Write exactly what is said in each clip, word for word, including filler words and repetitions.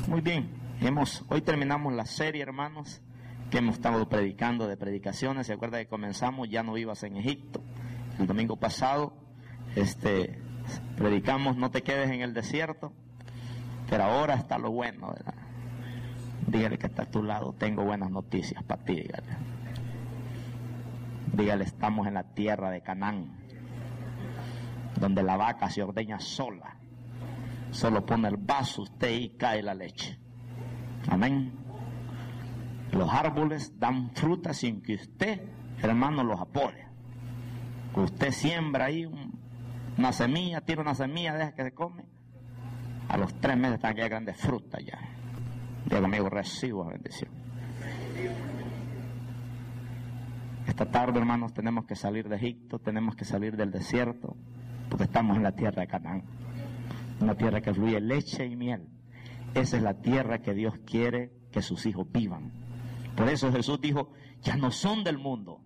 Muy bien, hemos, hoy terminamos la serie, hermanos, que hemos estado predicando de predicaciones. Se acuerda que comenzamos Ya no vivas en Egipto. El domingo pasado este, predicamos No te quedes en el desierto, pero ahora está lo bueno, ¿verdad? Dígale que está a tu lado, tengo buenas noticias para ti, dígale. Dígale, estamos en la tierra de Canaán, donde la vaca se ordeña sola. Solo pone el vaso usted y cae la leche. Amén. Los árboles dan fruta sin que usted, hermano, los apode. Usted siembra ahí un, una semilla, tira una semilla, deja que se come. A los tres meses están ya grandes frutas ya. Diga conmigo, recibo bendición. Esta tarde, hermanos, tenemos que salir de Egipto, tenemos que salir del desierto, porque estamos en la tierra de Canaán. Una tierra que fluye leche y miel. Esa es la tierra que Dios quiere que sus hijos vivan. Por eso Jesús dijo, ya no son del mundo.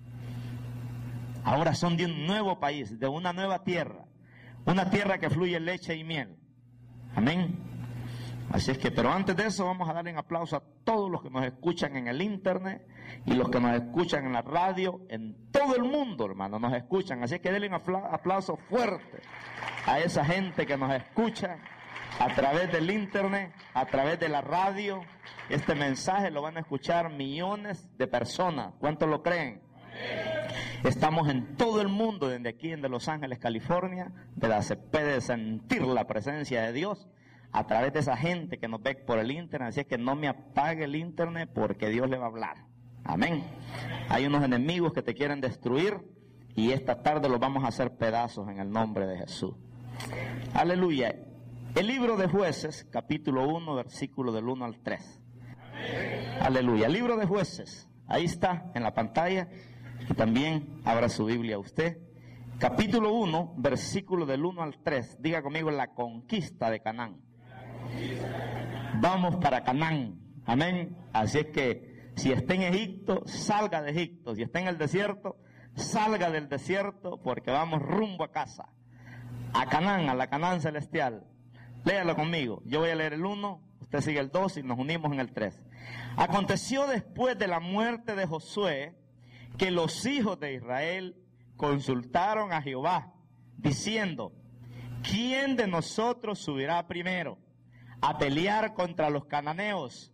Ahora son de un nuevo país, de una nueva tierra. Una tierra que fluye leche y miel. Amén. Así es que, pero antes de eso vamos a darle un aplauso a todos los que nos escuchan en el internet y los que nos escuchan en la radio, en todo el mundo, hermano, nos escuchan. Así es que denle un aplauso fuerte a esa gente que nos escucha a través del internet, a través de la radio. Este mensaje lo van a escuchar millones de personas. ¿Cuántos lo creen? Estamos en todo el mundo, desde aquí, desde Los Ángeles, California, de la se puede sentir la presencia de Dios a través de esa gente que nos ve por el internet. Así es que no me apague el internet, porque Dios le va a hablar. Amén. Hay unos enemigos que te quieren destruir y esta tarde los vamos a hacer pedazos en el nombre de Jesús. Aleluya. El libro de Jueces, capítulo uno, versículo del uno al tres. Aleluya. El libro de Jueces, ahí está en la pantalla, y también abra su Biblia usted. Capítulo uno, versículo del uno al tres. Diga conmigo, la conquista de Canaán. Vamos para Canaán. Amén. Así es que si está en Egipto, salga de Egipto. Si está en el desierto, salga del desierto, porque vamos rumbo a casa. A Canaán, a la Canaán celestial. Léalo conmigo. Yo voy a leer el uno, usted sigue el dos y nos unimos en el tres. Aconteció después de la muerte de Josué que los hijos de Israel consultaron a Jehová, diciendo, ¿quién de nosotros subirá primero a pelear contra los cananeos?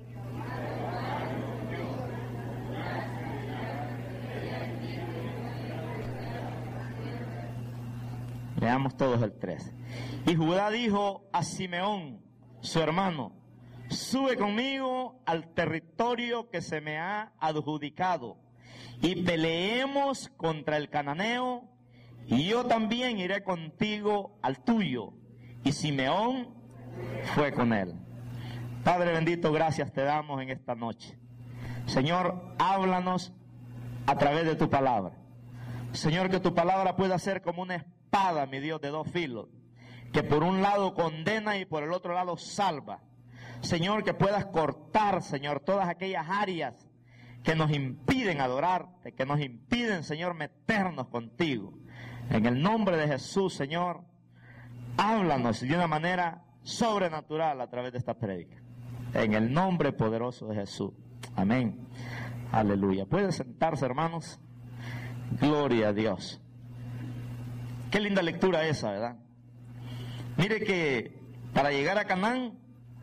Leamos todos el tres. Y Judá dijo a Simeón, su hermano, sube conmigo al territorio que se me ha adjudicado y peleemos contra el cananeo, y yo también iré contigo al tuyo. Y Simeón fue con él. Padre bendito, gracias te damos en esta noche. Señor, háblanos a través de tu palabra. Señor, que tu palabra pueda ser como una espada, mi Dios, de dos filos, que por un lado condena y por el otro lado salva. Señor, que puedas cortar, Señor, todas aquellas áreas que nos impiden adorarte, que nos impiden, Señor, meternos contigo. En el nombre de Jesús, Señor, háblanos de una manera sobrenatural a través de esta prédica. En el nombre poderoso de Jesús. Amén. Aleluya. ¿Pueden sentarse, hermanos? Gloria a Dios. Qué linda lectura esa, ¿verdad? Mire que para llegar a Canaán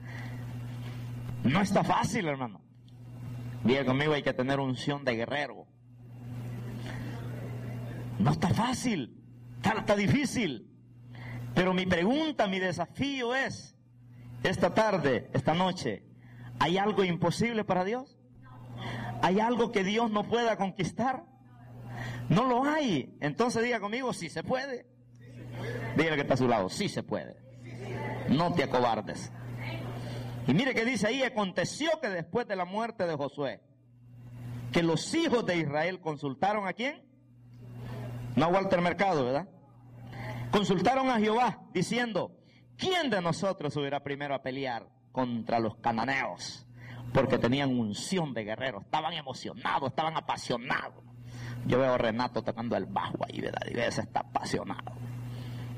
no está fácil, hermano. Diga conmigo, hay que tener unción de guerrero. No está fácil, está, está difícil. Pero mi pregunta, mi desafío es, esta tarde, esta noche, ¿hay algo imposible para Dios? ¿Hay algo que Dios no pueda conquistar? No lo hay. Entonces diga conmigo, sí se puede. Dígale que está a su lado, sí se puede. No te acobardes. Y mire que dice ahí, aconteció que después de la muerte de Josué, que los hijos de Israel consultaron ¿a quién? No a Walter Mercado, ¿verdad? Consultaron a Jehová, diciendo, ¿quién de nosotros subirá primero a pelear contra los cananeos? Porque tenían unción de guerreros, estaban emocionados, estaban apasionados. Yo veo a Renato tocando el bajo ahí, ¿verdad? Y ese está apasionado.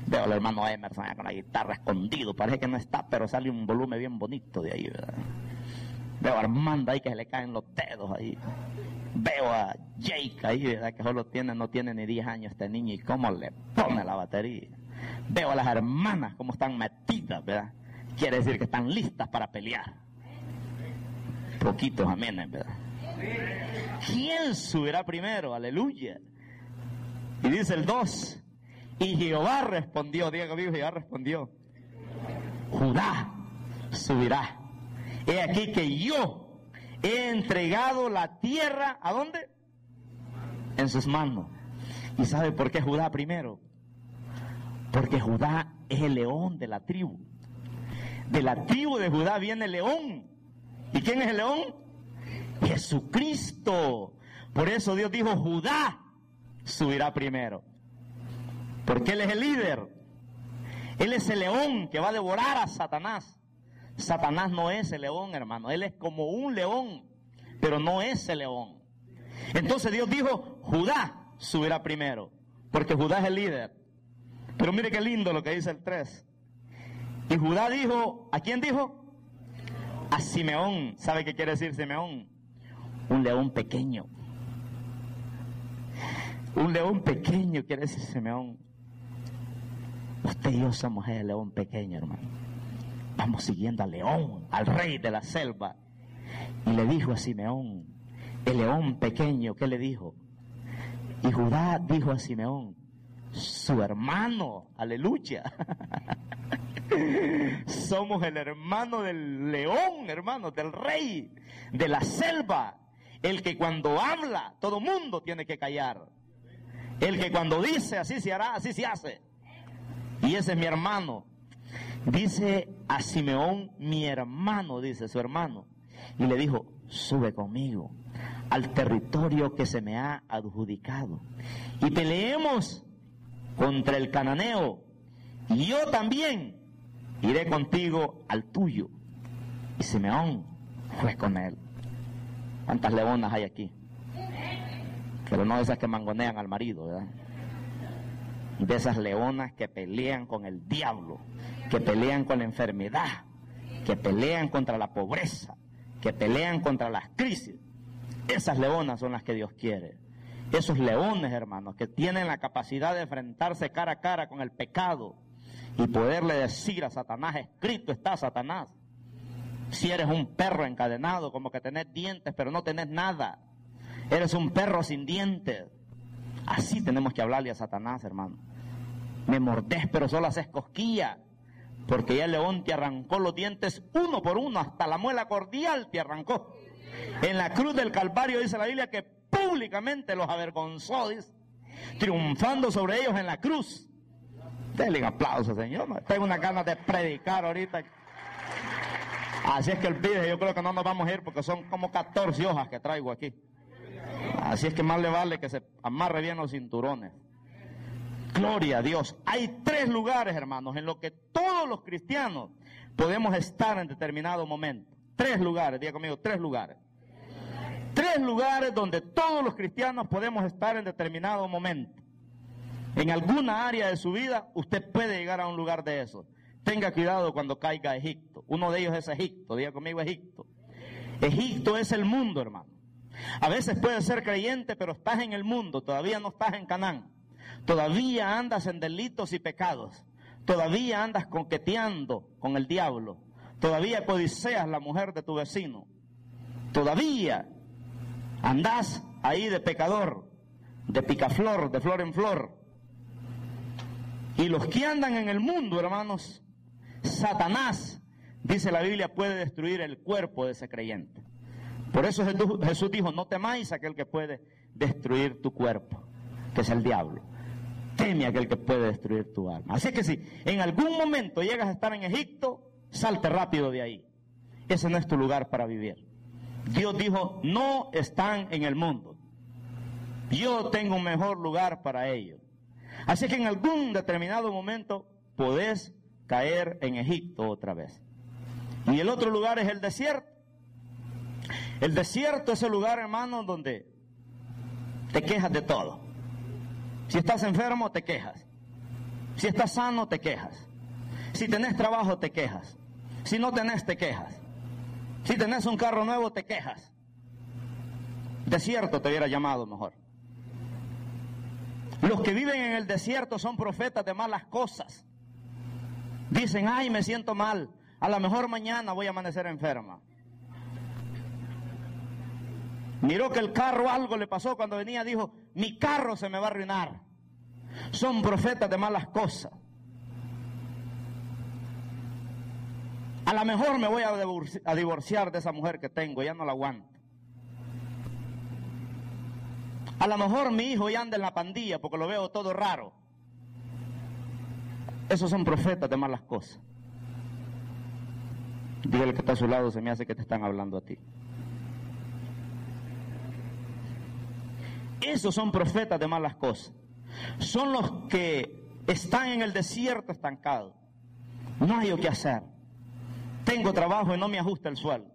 Veo al hermano Emerson con la guitarra escondido, parece que no está, pero sale un volumen bien bonito de ahí, ¿verdad? Veo a Armando ahí que se le caen los dedos ahí. Veo a Jake ahí, ¿verdad? Que solo tiene, no tiene ni diez años este niño, y cómo le pone la batería. Veo a las hermanas cómo están metidas, ¿verdad? Quiere decir que están listas para pelear. Poquitos aménes, ¿verdad? ¿Quién subirá primero? Aleluya. Y dice el dos, y Jehová respondió, diga conmigo, Jehová respondió, Judá subirá. He aquí que yo he entregado la tierra, ¿a dónde? En sus manos. ¿Y sabe por qué Judá primero? Porque Judá es el león de la tribu. De la tribu de Judá viene el león. ¿Y quién es el león? Jesucristo. Por eso Dios dijo, Judá subirá primero. Porque Él es el líder. Él es el león que va a devorar a Satanás. Satanás no es el león, hermano. Él es como un león, pero no es el león. Entonces Dios dijo, Judá subirá primero, porque Judá es el líder. Pero mire qué lindo lo que dice el tres. Y Judá dijo, ¿a quién dijo? A Simeón. ¿Sabe qué quiere decir Simeón? Un león pequeño. Un león pequeño quiere decir Simeón. Usted y yo somos el león pequeño, hermano. Vamos siguiendo al león, al rey de la selva. Y le dijo a Simeón, el león pequeño, ¿qué le dijo? Y Judá dijo a Simeón, su hermano, aleluya. Somos el hermano del león, hermano, del rey, de la selva. El que cuando habla, todo mundo tiene que callar. El que cuando dice, así se hará, así se hace. Y ese es mi hermano. Dice a Simeón, mi hermano, dice su hermano. Y le dijo, sube conmigo al territorio que se me ha adjudicado. Y peleemos contra el cananeo. Y yo también iré contigo al tuyo. Y Simeón fue con él. ¿Cuántas leonas hay aquí? Pero no esas que mangonean al marido, ¿verdad? De esas leonas que pelean con el diablo, que pelean con la enfermedad, que pelean contra la pobreza, que pelean contra las crisis. Esas leonas son las que Dios quiere. Esos leones, hermanos, que tienen la capacidad de enfrentarse cara a cara con el pecado y poderle decir a Satanás, escrito está Satanás. Si eres un perro encadenado, como que tenés dientes pero no tenés nada, eres un perro sin dientes. Así tenemos que hablarle a Satanás, hermano. Me mordés pero solo haces cosquilla, porque ya el león te arrancó los dientes uno por uno, hasta la muela cordial te arrancó. En la cruz del Calvario dice la Biblia que públicamente los avergonzó, dice, triunfando sobre ellos en la cruz. Denle un aplauso, Señor. Tengo una ganas de predicar ahorita. Así es que olvídese, yo creo que no nos vamos a ir porque son como catorce hojas que traigo aquí. Así es que más le vale que se amarre bien los cinturones. Gloria a Dios. Hay tres lugares, hermanos, en los que todos los cristianos podemos estar en determinado momento. Tres lugares, diga conmigo, tres lugares. Tres lugares donde todos los cristianos podemos estar en determinado momento. En alguna área de su vida, usted puede llegar a un lugar de eso. Tenga cuidado cuando caiga a Egipto. Uno de ellos es Egipto, diga conmigo Egipto. Egipto es el mundo, hermano. A veces puedes ser creyente, pero estás en el mundo, todavía no estás en Canaán. Todavía andas en delitos y pecados. Todavía andas coqueteando con el diablo. Todavía codicias la mujer de tu vecino. Todavía andás ahí de pecador, de picaflor, de flor en flor. Y los que andan en el mundo, hermanos, Satanás, dice la Biblia, puede destruir el cuerpo de ese creyente. Por eso Jesús dijo, no temáis a aquel que puede destruir tu cuerpo, que es el diablo. Teme a aquel que puede destruir tu alma. Así que si en algún momento llegas a estar en Egipto, salte rápido de ahí. Ese no es tu lugar para vivir. Dios dijo, no están en el mundo. Yo tengo un mejor lugar para ellos. Así que en algún determinado momento podés caer en Egipto otra vez. Y el otro lugar es el desierto. El desierto es el lugar, hermano, donde te quejas de todo. Si estás enfermo, te quejas. Si estás sano, te quejas. Si tenés trabajo, te quejas. Si no tenés, te quejas. Si tenés un carro nuevo, te quejas. Desierto te hubiera llamado mejor. Los que viven en el desierto son profetas de malas cosas. Dicen, ay, me siento mal. A lo mejor mañana voy a amanecer enferma. Miró que el carro algo le pasó cuando venía, dijo, mi carro se me va a arruinar. Son profetas de malas cosas. A lo mejor me voy a divorciar de esa mujer que tengo, ya no la aguanto. A lo mejor mi hijo ya anda en la pandilla porque lo veo todo raro. Esos son profetas de malas cosas. Dígale que está a su lado, se me hace que te están hablando a ti. Esos son profetas de malas cosas. Son los que están en el desierto estancados. No hay qué hacer. Tengo trabajo y no me ajusta el sueldo.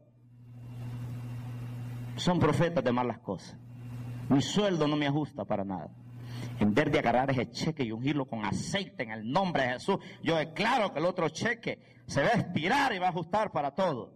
Son profetas de malas cosas. Mi sueldo no me ajusta para nada. En vez de agarrar ese cheque y ungirlo con aceite en el nombre de Jesús, yo declaro que el otro cheque se va a estirar y va a ajustar para todo.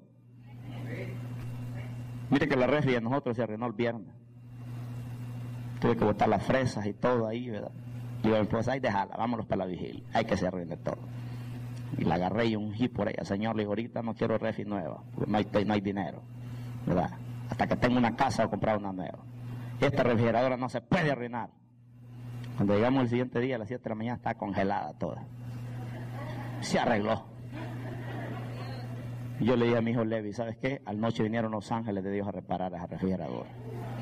Mire que la refri de nosotros se arruinó el viernes. Tuve que botar las fresas y todo ahí, ¿verdad? Digo, pues ahí déjala, vámonos para la vigilia. Hay que se arruine todo. Y la agarré y ungí por ella. Señor, le digo, ahorita no quiero refri nueva, porque no hay, no hay dinero, ¿verdad? Hasta que tenga una casa o comprar una nueva. Esta refrigeradora no se puede arruinar. Cuando llegamos el siguiente día, a las siete de la mañana, está congelada toda. Se arregló. Yo le dije a mi hijo Levi, ¿sabes qué? Al noche vinieron los ángeles de Dios a reparar esa refrigeradora.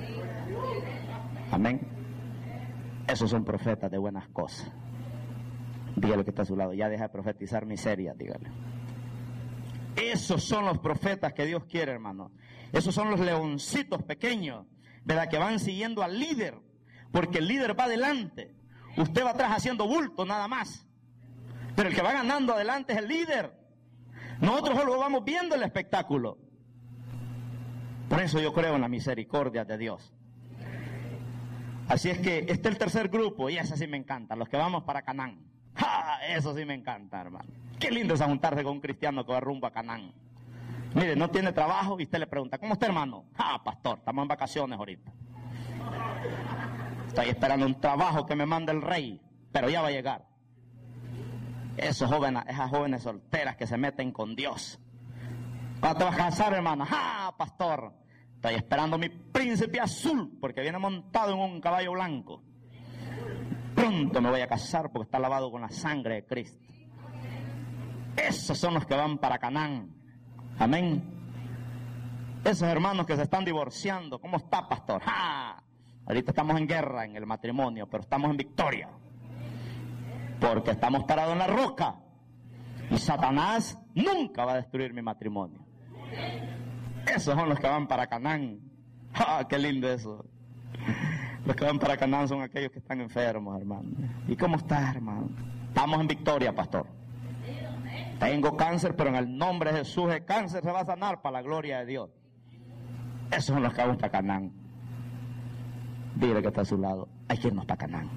Amén. Esos son profetas de buenas cosas. Dígale que está a su lado, ya deja de profetizar miserias, dígale. Esos son los profetas que Dios quiere, hermano. Esos son los leoncitos pequeños, ¿verdad? Que van siguiendo al líder, porque el líder va adelante. Usted va atrás haciendo bulto nada más, pero el que va ganando adelante es el líder. Nosotros solo vamos viendo el espectáculo. Por eso yo creo en la misericordia de Dios. Así es que este es el tercer grupo, y ese sí me encanta, los que vamos para Canaán. ¡Ja! Eso sí me encanta, hermano. Qué lindo es juntarse con un cristiano que va rumbo a Canaán. Mire, no tiene trabajo y usted le pregunta, ¿cómo está, hermano? ¡Ah, pastor, estamos en vacaciones ahorita! Estoy esperando un trabajo que me manda el rey, pero ya va a llegar. Esos jóvenes, esas jóvenes solteras que se meten con Dios. ¿Cuándo te vas a casar, hermana? ¡Ah, pastor! Estoy esperando mi príncipe azul, porque viene montado en un caballo blanco. Pronto me voy a casar porque está lavado con la sangre de Cristo. Esos son los que van para Canaán. Amén. Esos hermanos que se están divorciando. ¿Cómo está, pastor? ¡Ah! Ahorita estamos en guerra en el matrimonio, pero estamos en victoria. Porque estamos parados en la roca. Y Satanás nunca va a destruir mi matrimonio. Esos son los que van para Canaán. ¡Ah, qué lindo eso! Los que van para Canaán son aquellos que están enfermos, hermano. ¿Y cómo estás, hermano? Estamos en victoria, pastor. Tengo cáncer, pero en el nombre de Jesús el cáncer se va a sanar para la gloria de Dios. Esos son los que van para Canaán. Dile que está a su lado, hay que irnos para Canaán.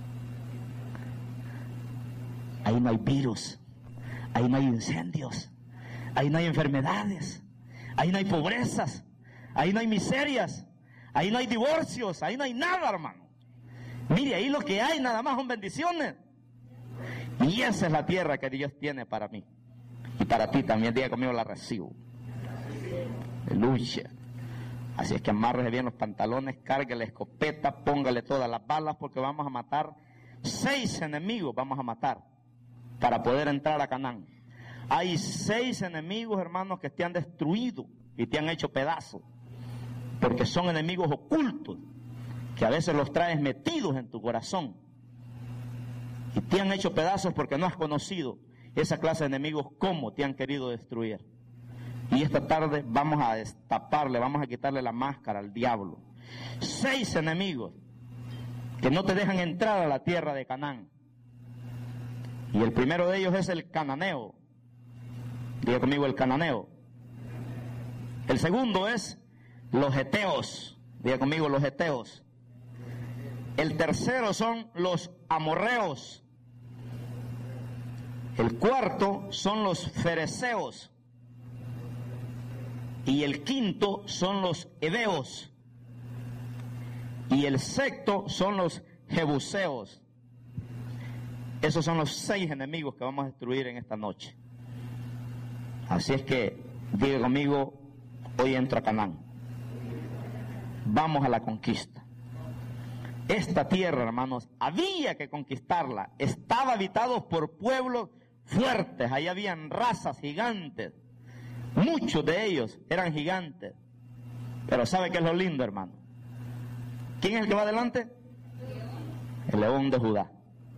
Ahí no hay virus, ahí no hay incendios, ahí no hay enfermedades, ahí no hay pobrezas, ahí no hay miserias, ahí no hay divorcios, ahí no hay nada, hermano. Mire, ahí lo que hay nada más son bendiciones. Y esa es la tierra que Dios tiene para mí. Y para ti también, diga conmigo, la recibo. Aleluya. Así es que amárrese bien los pantalones, cargue la escopeta, póngale todas las balas, porque vamos a matar seis enemigos, vamos a matar para poder entrar a Canaán. Hay seis enemigos, hermanos, que te han destruido y te han hecho pedazos, porque son enemigos ocultos, que a veces los traes metidos en tu corazón. Y te han hecho pedazos porque no has conocido esa clase de enemigos, cómo te han querido destruir. Y esta tarde vamos a destaparle, vamos a quitarle la máscara al diablo. Seis enemigos que no te dejan entrar a la tierra de Canaán. Y el primero de ellos es el cananeo. Diga conmigo, el cananeo. El segundo es los heteos. Diga conmigo, los heteos. El tercero son los amorreos. El cuarto son los fereceos. Y el quinto son los heveos. Y el sexto son los jebuseos. Esos son los seis enemigos que vamos a destruir en esta noche. Así es que, diga conmigo, hoy entro a Canaán. Vamos a la conquista. Esta tierra, hermanos, había que conquistarla. Estaba habitada por pueblos fuertes. Ahí habían razas gigantes. Muchos de ellos eran gigantes. Pero ¿sabe qué es lo lindo, hermano? ¿Quién es el que va adelante? El león de Judá.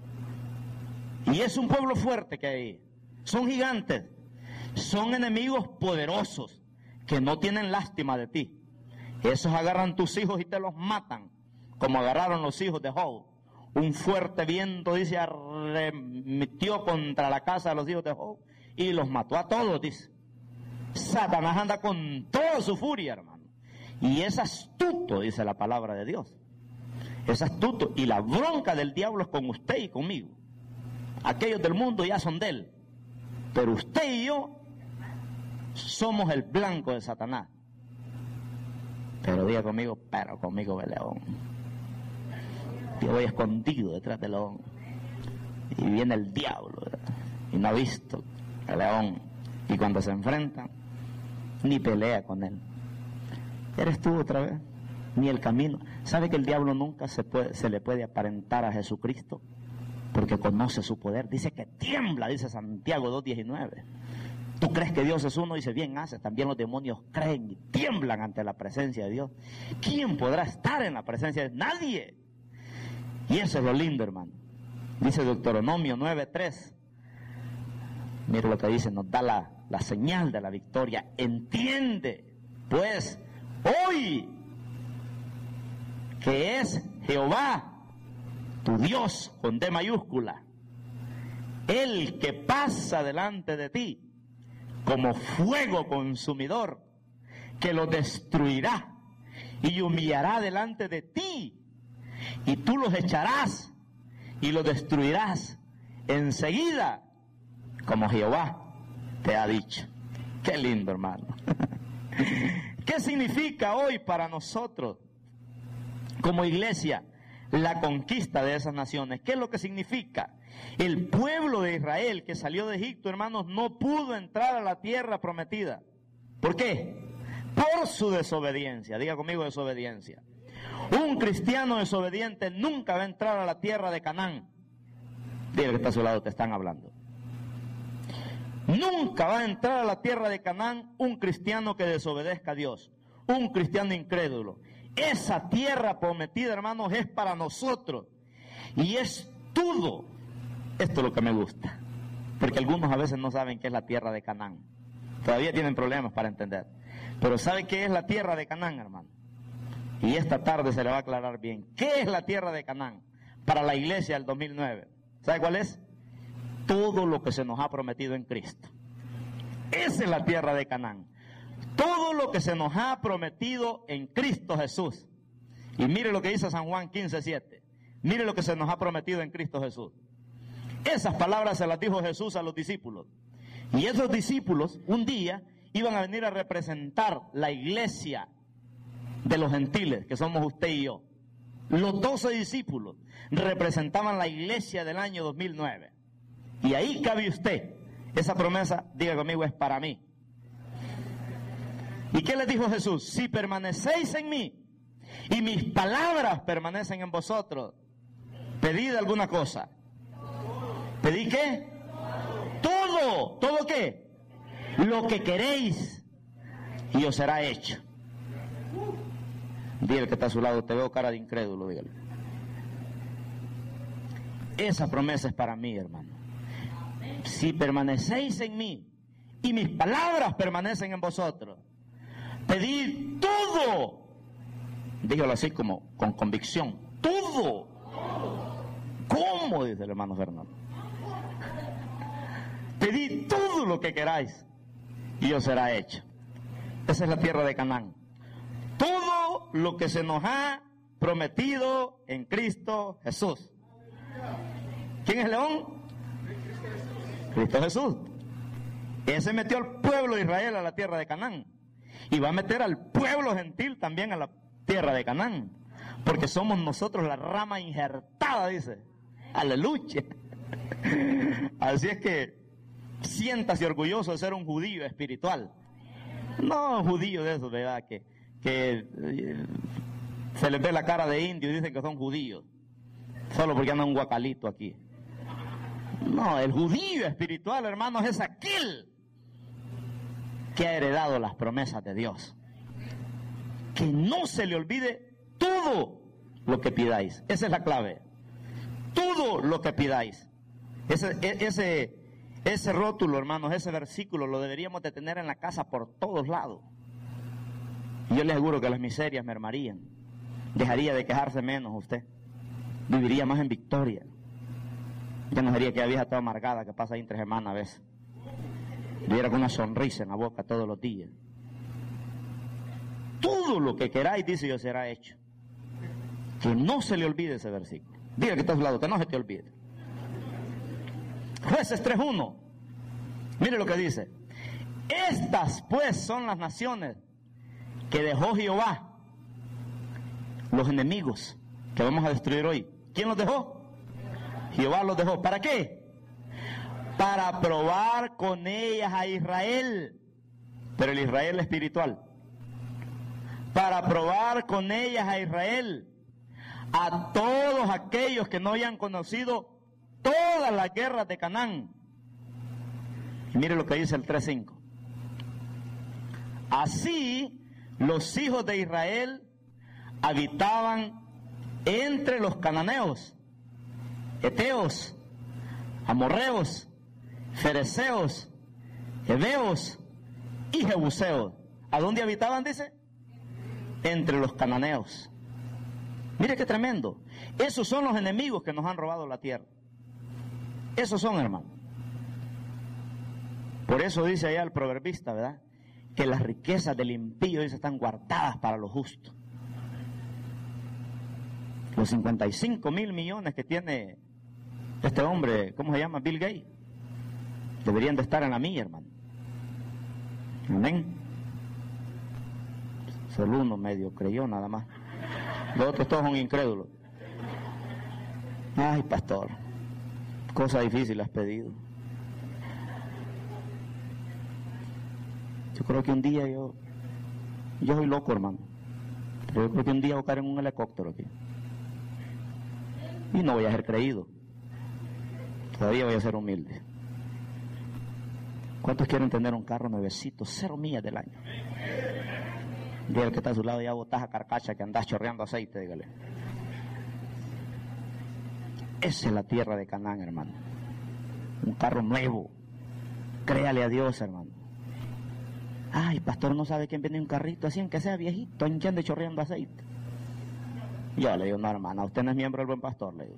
Y es un pueblo fuerte que hay. Son gigantes. Son enemigos poderosos que no tienen lástima de ti. Esos agarran tus hijos y te los matan, como agarraron los hijos de Job. Un fuerte viento, dice, arremetió contra la casa de los hijos de Job y los mató a todos, dice. Satanás anda con toda su furia, hermano. Y es astuto, dice la palabra de Dios. Es astuto. Y la bronca del diablo es con usted y conmigo. Aquellos del mundo ya son de él. Pero usted y yo somos el blanco de Satanás. Pero diga conmigo, pero conmigo ve león. Yo voy escondido detrás del león. Y viene el diablo, ¿verdad? Y no ha visto el león. Y cuando se enfrentan, ni pelea con él. ¿Eres tú otra vez? Ni el camino. ¿Sabe que el diablo nunca se, puede, se le puede aparentar a Jesucristo? Porque conoce su poder. Dice que tiembla, dice Santiago dos diecinueve. Tú crees que Dios es uno, dice, bien haces. También los demonios creen y tiemblan ante la presencia de Dios. ¿Quién podrá estar en la presencia de nadie? Y eso es lo lindo, hermano. Dice Deuteronomio nueve tres. Mira lo que dice, nos da la, la señal de la victoria. Entiende, pues, hoy, que es Jehová, tu Dios, con D mayúscula, el que pasa delante de ti como fuego consumidor, que lo destruirá y humillará delante de ti, y tú los echarás y los destruirás enseguida, como Jehová te ha dicho. Qué lindo, hermano. ¿Qué significa hoy para nosotros como iglesia la conquista de esas naciones? ¿Qué es lo que significa? El pueblo de Israel que salió de Egipto, hermanos, no pudo entrar a la tierra prometida. ¿Por qué? Por su desobediencia. Diga conmigo, desobediencia. Un cristiano desobediente nunca va a entrar a la tierra de Canaán. Dile que está a su lado, te están hablando. Nunca va a entrar a la tierra de Canaán un cristiano que desobedezca a Dios. Un cristiano incrédulo. Esa tierra prometida, hermanos, es para nosotros. Y es todo. Esto es lo que me gusta. Porque algunos a veces no saben qué es la tierra de Canaán. Todavía tienen problemas para entender. Pero ¿sabe qué es la tierra de Canaán, hermano? Y esta tarde se le va a aclarar bien. ¿Qué es la tierra de Canaán para la iglesia del dos mil nueve? ¿Sabe cuál es? Todo lo que se nos ha prometido en Cristo. Esa es la tierra de Canaán. Todo lo que se nos ha prometido en Cristo Jesús. Y mire lo que dice San Juan quince siete. Mire lo que se nos ha prometido en Cristo Jesús. Esas palabras se las dijo Jesús a los discípulos. Y esos discípulos un día iban a venir a representar la iglesia de los gentiles, que somos usted y yo. Los doce discípulos representaban la iglesia del año dos mil nueve. Y ahí cabe usted. Esa promesa, diga conmigo, es para mí. ¿Y qué les dijo Jesús? Si permanecéis en mí y mis palabras permanecen en vosotros, pedid alguna cosa. ¿Pedí qué? Todo. ¿Todo qué? Lo que queréis y os será hecho. Dígale que está a su lado, te veo cara de incrédulo, dígale. Esa promesa es para mí, hermano. Si permanecéis en mí y mis palabras permanecen en vosotros, pedid todo. Dígalo así como con convicción. Todo. ¿Cómo? Dice el hermano Fernando. Pedid todo lo que queráis y os será hecho. Esa es la tierra de Canaán. Todo lo que se nos ha prometido en Cristo Jesús. ¿Quién es León? Cristo Jesús. Ese metió al pueblo de Israel a la tierra de Canaán. Y va a meter al pueblo gentil también a la tierra de Canaán. Porque somos nosotros la rama injertada, dice. Aleluya. Así es que siéntase orgulloso de ser un judío espiritual. No judío de esos, ¿verdad? Que, que eh, se les ve la cara de indio y dicen que son judíos. Solo porque anda un guacalito aquí. No, el judío espiritual, hermanos, es aquel que ha heredado las promesas de Dios. Que no se le olvide todo lo que pidáis. Esa es la clave. Todo lo que pidáis. Ese, ese, ese rótulo, hermanos, ese versículo lo deberíamos de tener en la casa por todos lados. Y yo les aseguro que las miserias mermarían. Dejaría de quejarse menos usted. Viviría más en victoria. Ya no sería aquella vieja toda amargada que pasa ahí entre semanas a veces. Viviera con una sonrisa en la boca todos los días. Todo lo que queráis, dice Dios, será hecho. Que no se le olvide ese versículo. Diga que está a su lado, que no se te olvide. Jueces tres uno. Mire lo que dice. Estas pues son las naciones que dejó Jehová, los enemigos que vamos a destruir hoy. ¿Quién los dejó? Jehová los dejó. ¿Para qué? Para probar con ellas a Israel, pero el Israel espiritual. Para probar con ellas a Israel, a todos aquellos que no hayan conocido todas las guerras de Canaán. Y mire lo que dice el tres cinco. Así los hijos de Israel habitaban entre los cananeos, heteos, amorreos, fereceos, heveos y jebuseos. ¿A dónde habitaban, dice? Entre los cananeos. Mire qué tremendo. Esos son los enemigos que nos han robado la tierra. Esos son, hermano. Por eso dice allá el proverbista, ¿verdad? Que las riquezas del impío, dice, están guardadas para los justos. Los cincuenta y cinco mil millones que tiene este hombre, ¿cómo se llama? Bill Gates, deberían de estar en la mía, hermano. Amén. Solo uno medio creyó nada más. Los otros todos son incrédulos. Ay, pastor, cosa difícil has pedido. Yo creo que un día yo, yo soy loco, hermano, pero yo creo que un día voy a caer en un helicóptero aquí. Y no voy a ser creído. Todavía voy a ser humilde. ¿Cuántos quieren tener un carro nuevecito, cero millas del año? Dígale al que está a su lado, ya botas a carcacha que andás chorreando aceite, dígale. Esa es la tierra de Canaán, hermano. Un carro nuevo. Créale a Dios, hermano. Ay, pastor, no sabe quién vende un carrito así, aunque sea viejito, en que ande chorreando aceite. Yo le digo, no, hermana, usted no es miembro del Buen Pastor, le digo.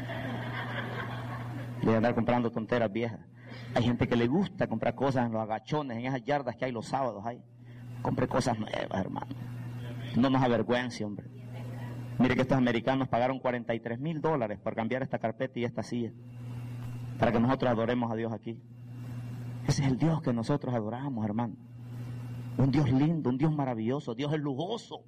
Le voy a andar comprando tonteras viejas. Hay gente que le gusta comprar cosas en los agachones, en esas yardas que hay los sábados ahí. Compre cosas nuevas, hermano. No nos avergüence, hombre. Mire que estos americanos pagaron cuarenta y tres mil dólares por cambiar esta carpeta y esta silla, para que nosotros adoremos a Dios aquí. Ese es el Dios que nosotros adoramos, hermano. Un Dios lindo, un Dios maravilloso. Dios es lujoso.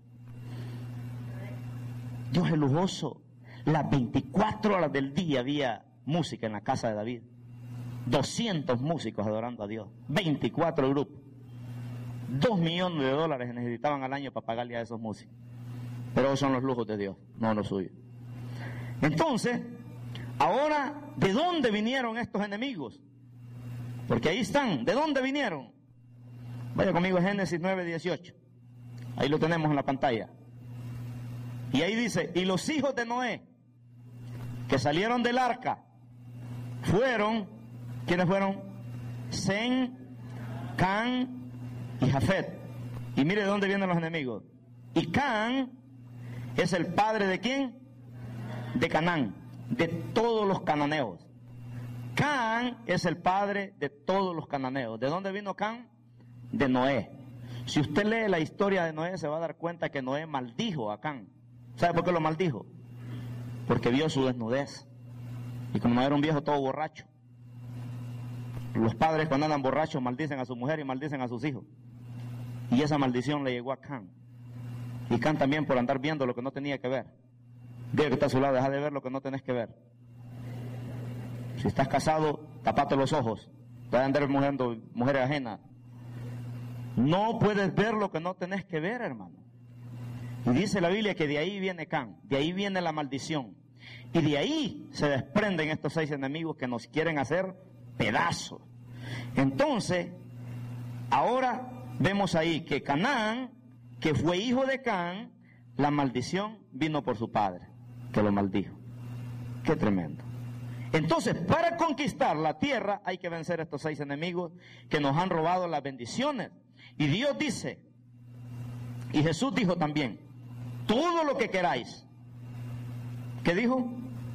Dios es lujoso. Las veinticuatro horas del día había música en la casa de David. doscientos músicos adorando a Dios. veinticuatro grupos. Dos millones de dólares necesitaban al año para pagarle a esos músicos. Pero esos son los lujos de Dios, no los suyos. Entonces, ahora, ¿de dónde vinieron estos enemigos? Porque ahí están. ¿De dónde vinieron? Vaya conmigo a Génesis nueve dieciocho. Ahí lo tenemos en la pantalla. Y ahí dice, y los hijos de Noé, que salieron del arca, fueron, ¿quiénes fueron? Sem, Can y Jafet. Y mire de dónde vienen los enemigos. Y Can es el padre de ¿quién? De Canaán, de todos los cananeos. Can es el padre de todos los cananeos. ¿De dónde vino Can? De Noé. Si usted lee la historia de Noé, se va a dar cuenta que Noé maldijo a Can. ¿Sabe por qué lo maldijo? Porque vio su desnudez. Y como no era un viejo todo borracho, Los padres cuando andan borrachos maldicen a su mujer y maldicen a sus hijos. Y esa maldición le llegó a Can. Y Can también por andar viendo lo que no tenía que ver. Diga que está a su lado, deja de ver lo que no tenés que ver. Si estás casado, tapate los ojos. Te vas a andar viendo mujeres ajenas. No puedes ver lo que no tenés que ver, hermano. Y dice la Biblia que de ahí viene Can, de ahí viene la maldición. Y de ahí se desprenden estos seis enemigos que nos quieren hacer pedazos. Entonces, ahora vemos ahí que Canaán, que fue hijo de Can, la maldición vino por su padre, que lo maldijo. Qué tremendo. Entonces, para conquistar la tierra hay que vencer a estos seis enemigos que nos han robado las bendiciones. Y Dios dice, y Jesús dijo también, todo lo que queráis. ¿Qué dijo?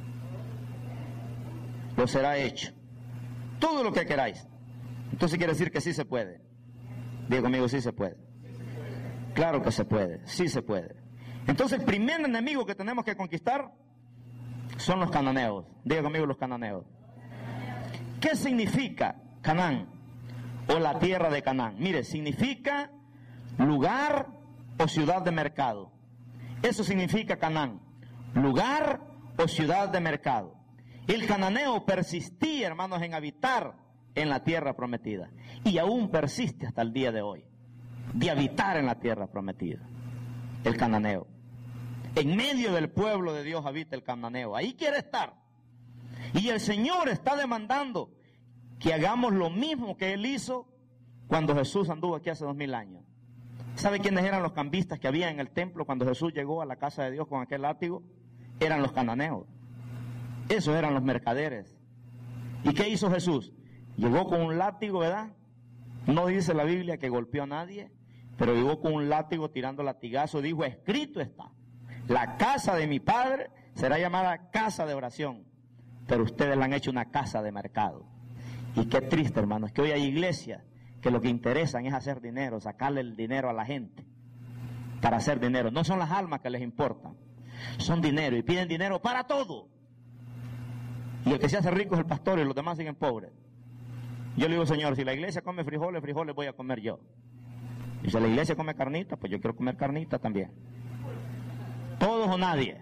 Lo será hecho. Todo lo que queráis. Entonces quiere decir que sí se puede. Diga conmigo, sí se puede. Claro que se puede, sí se puede. Entonces el primer enemigo que tenemos que conquistar son los cananeos. Diga conmigo, los cananeos. ¿Qué significa Canaán o la tierra de Canaán? Mire, significa lugar o ciudad de mercado. Eso significa Canaán, lugar o ciudad de mercado. El cananeo persistía, hermanos, en habitar en la tierra prometida. Y aún persiste hasta el día de hoy, de habitar en la tierra prometida. El cananeo. En medio del pueblo de Dios habita el cananeo. Ahí quiere estar. Y el Señor está demandando que hagamos lo mismo que Él hizo cuando Jesús anduvo aquí hace dos mil años. ¿Sabe quiénes eran los cambistas que había en el templo cuando Jesús llegó a la casa de Dios con aquel látigo? Eran los cananeos. Esos eran los mercaderes. ¿Y qué hizo Jesús? Llegó con un látigo, ¿verdad? No dice la Biblia que golpeó a nadie, pero llegó con un látigo tirando latigazo. Dijo, escrito está, la casa de mi Padre será llamada casa de oración, pero ustedes la han hecho una casa de mercado. Y qué triste, hermanos, que hoy hay iglesias que lo que interesan es hacer dinero, sacarle el dinero a la gente para hacer dinero. No son las almas que les importan, son dinero, y piden dinero para todo. Y el que se hace rico es el pastor y los demás siguen pobres. Yo le digo, Señor, si la iglesia come frijoles, frijoles voy a comer yo. Y si la iglesia come carnita, pues yo quiero comer carnita también. Todos o nadie.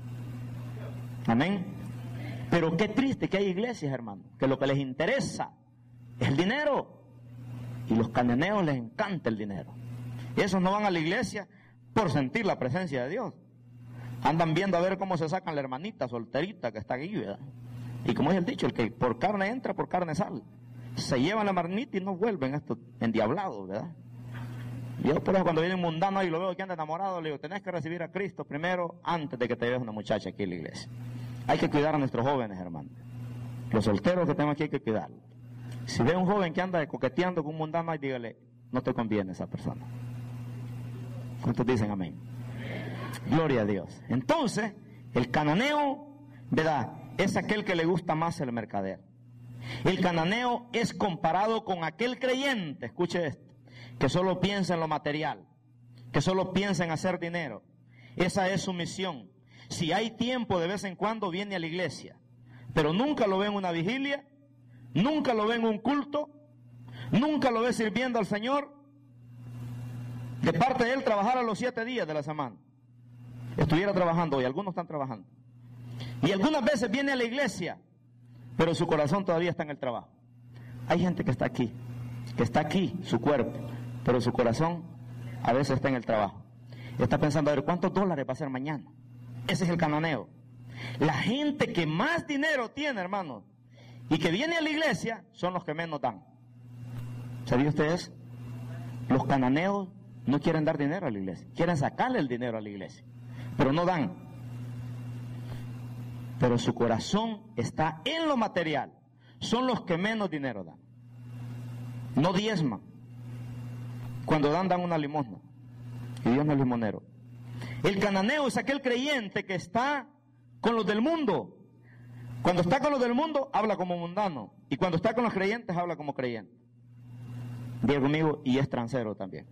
Amén. Pero qué triste que hay iglesias, hermano, que lo que les interesa es el dinero. Y los cananeos les encanta el dinero. Y esos no van a la iglesia por sentir la presencia de Dios. Andan viendo a ver cómo se sacan la hermanita solterita que está aquí, ¿verdad? Y como es el dicho, el que por carne entra, por carne sale. Se llevan la hermanita y no vuelven estos endiablados, ¿verdad? Yo por eso cuando viene un mundano y lo veo que anda enamorado, le digo, tenés que recibir a Cristo primero antes de que te veas una muchacha aquí en la iglesia. Hay que cuidar a nuestros jóvenes, hermano. Los solteros que tenemos aquí hay que cuidarlos. Si ve un joven que anda coqueteando con un mundano, dígale, no te conviene esa persona. ¿Cuántos dicen amén? Gloria a Dios. Entonces, el cananeo, ¿verdad?, es aquel que le gusta más el mercader. El cananeo es comparado con aquel creyente, escuche esto, que solo piensa en lo material, que solo piensa en hacer dinero. Esa es su misión. Si hay tiempo, de vez en cuando viene a la iglesia, pero nunca lo ve en una vigilia, nunca lo ve en un culto, nunca lo ve sirviendo al Señor. De parte de él, trabajar a los siete días de la semana. Estuviera trabajando hoy, algunos están trabajando. Y algunas veces viene a la iglesia, pero su corazón todavía está en el trabajo. Hay gente que está aquí, que está aquí, su cuerpo, pero su corazón a veces está en el trabajo. Está pensando, a ver, ¿cuántos dólares va a ser mañana? Ese es el cananeo. La gente que más dinero tiene, hermanos, y que viene a la iglesia, son los que menos dan. ¿Sabía ustedes? Los cananeos no quieren dar dinero a la iglesia, quieren sacarle el dinero a la iglesia, pero no dan. Pero su corazón está en lo material. Son los que menos dinero dan. No diezman. Cuando dan, dan una limosna. Y Dios no es limonero. El cananeo es aquel creyente que está con los del mundo. Cuando está con los del mundo, habla como mundano. Y cuando está con los creyentes, habla como creyente. Diga conmigo, y es transero también.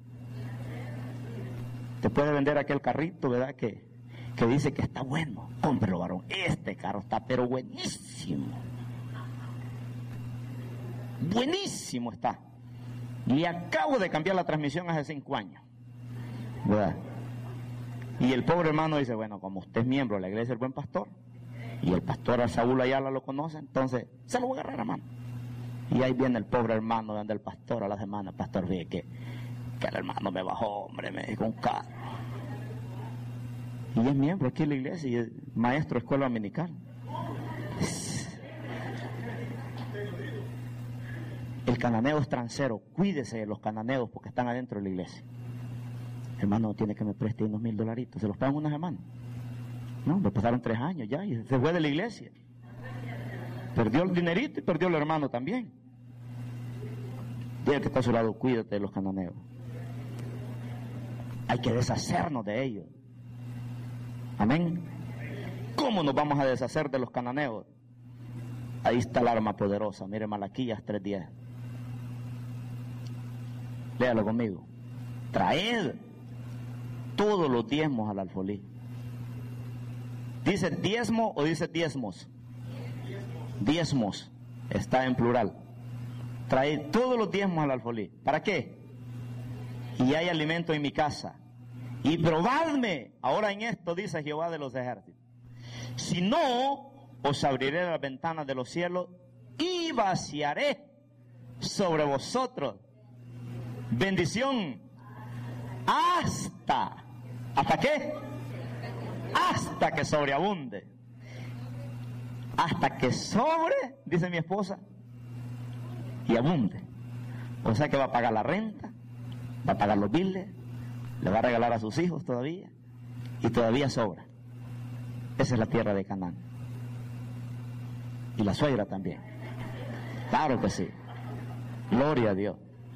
Te puede vender aquel carrito, ¿verdad?, que... que dice que está bueno, cómprelo, varón, este carro está pero buenísimo. Buenísimo está. Le acabo de cambiar la transmisión hace cinco años. ¿Verdad? Y el pobre hermano dice, bueno, como usted es miembro de la iglesia del Buen Pastor, y el pastor Saúl Ayala lo conoce, entonces se lo voy a agarrar, hermano. Y ahí viene el pobre hermano donde el pastor a la semana, pastor, ve que, que el hermano me bajó, hombre, me dijo un carro. Y es miembro aquí de la iglesia y es maestro de escuela dominical. El cananeo es transero, cuídese de los cananeos porque están adentro de la iglesia. Hermano, tiene que me preste unos mil dolaritos, se los pagan una semana. No, me pasaron tres años ya y se fue de la iglesia. Perdió el dinerito y perdió el hermano también. Dile que está a su lado, cuídate de los cananeos. Hay que deshacernos de ellos. Amén. ¿Cómo nos vamos a deshacer de los cananeos? Ahí está el arma poderosa. Mire, Malaquías tres diez. Léalo conmigo. Traed todos los diezmos al alfolí. ¿Dice diezmo o dice diezmos? Diezmos. Está en plural. Traed todos los diezmos al alfolí. ¿Para qué? Y hay alimento en mi casa. Y probadme ahora en esto, dice Jehová de los ejércitos. Si no, os abriré las ventanas de los cielos y vaciaré sobre vosotros bendición hasta, ¿hasta qué? Hasta que sobreabunde. Hasta que sobre, dice mi esposa, y abunde. O sea que va a pagar la renta, va a pagar los biles, le va a regalar a sus hijos todavía, y todavía sobra. Esa es la tierra de Canaán. Y la suegra también. Claro que sí. Gloria a Dios.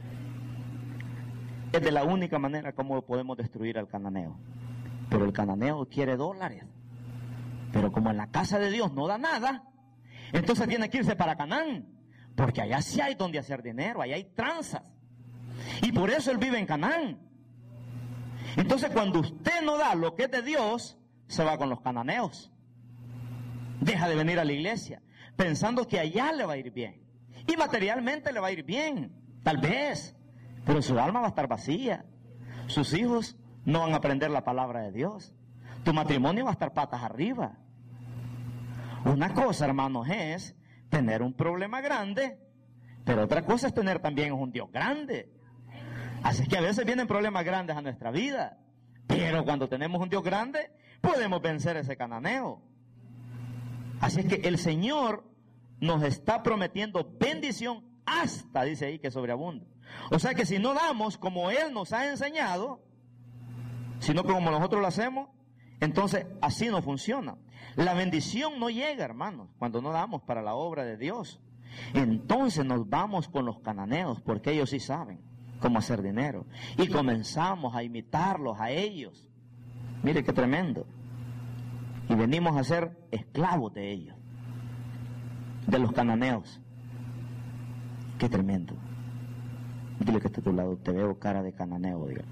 Es de la única manera como podemos destruir al cananeo. Pero el cananeo quiere dólares. Pero como en la casa de Dios no da nada, entonces tiene que irse para Canaán. Porque allá sí hay donde hacer dinero, allá hay tranzas. Y por eso él vive en Canaán. Entonces cuando usted no da lo que es de Dios, se va con los cananeos. Deja de venir a la iglesia pensando que allá le va a ir bien. Y materialmente le va a ir bien, tal vez. Pero su alma va a estar vacía. Sus hijos no van a aprender la palabra de Dios. Tu matrimonio va a estar patas arriba. Una cosa, hermanos, es tener un problema grande, pero otra cosa es tener también un Dios grande. Así que a veces vienen problemas grandes a nuestra vida, pero cuando tenemos un Dios grande, podemos vencer ese cananeo. Así es que el Señor nos está prometiendo bendición hasta, dice ahí, que sobreabunda. O sea que si no damos como Él nos ha enseñado, sino que como nosotros lo hacemos, entonces así no funciona. La bendición no llega, hermanos, cuando no damos para la obra de Dios. Entonces nos vamos con los cananeos, porque ellos sí saben cómo hacer dinero. Y comenzamos a imitarlos a ellos. Mire qué tremendo. Y venimos a ser esclavos de ellos, de los cananeos. Qué tremendo. Dile que está a tu lado, te veo cara de cananeo, diga.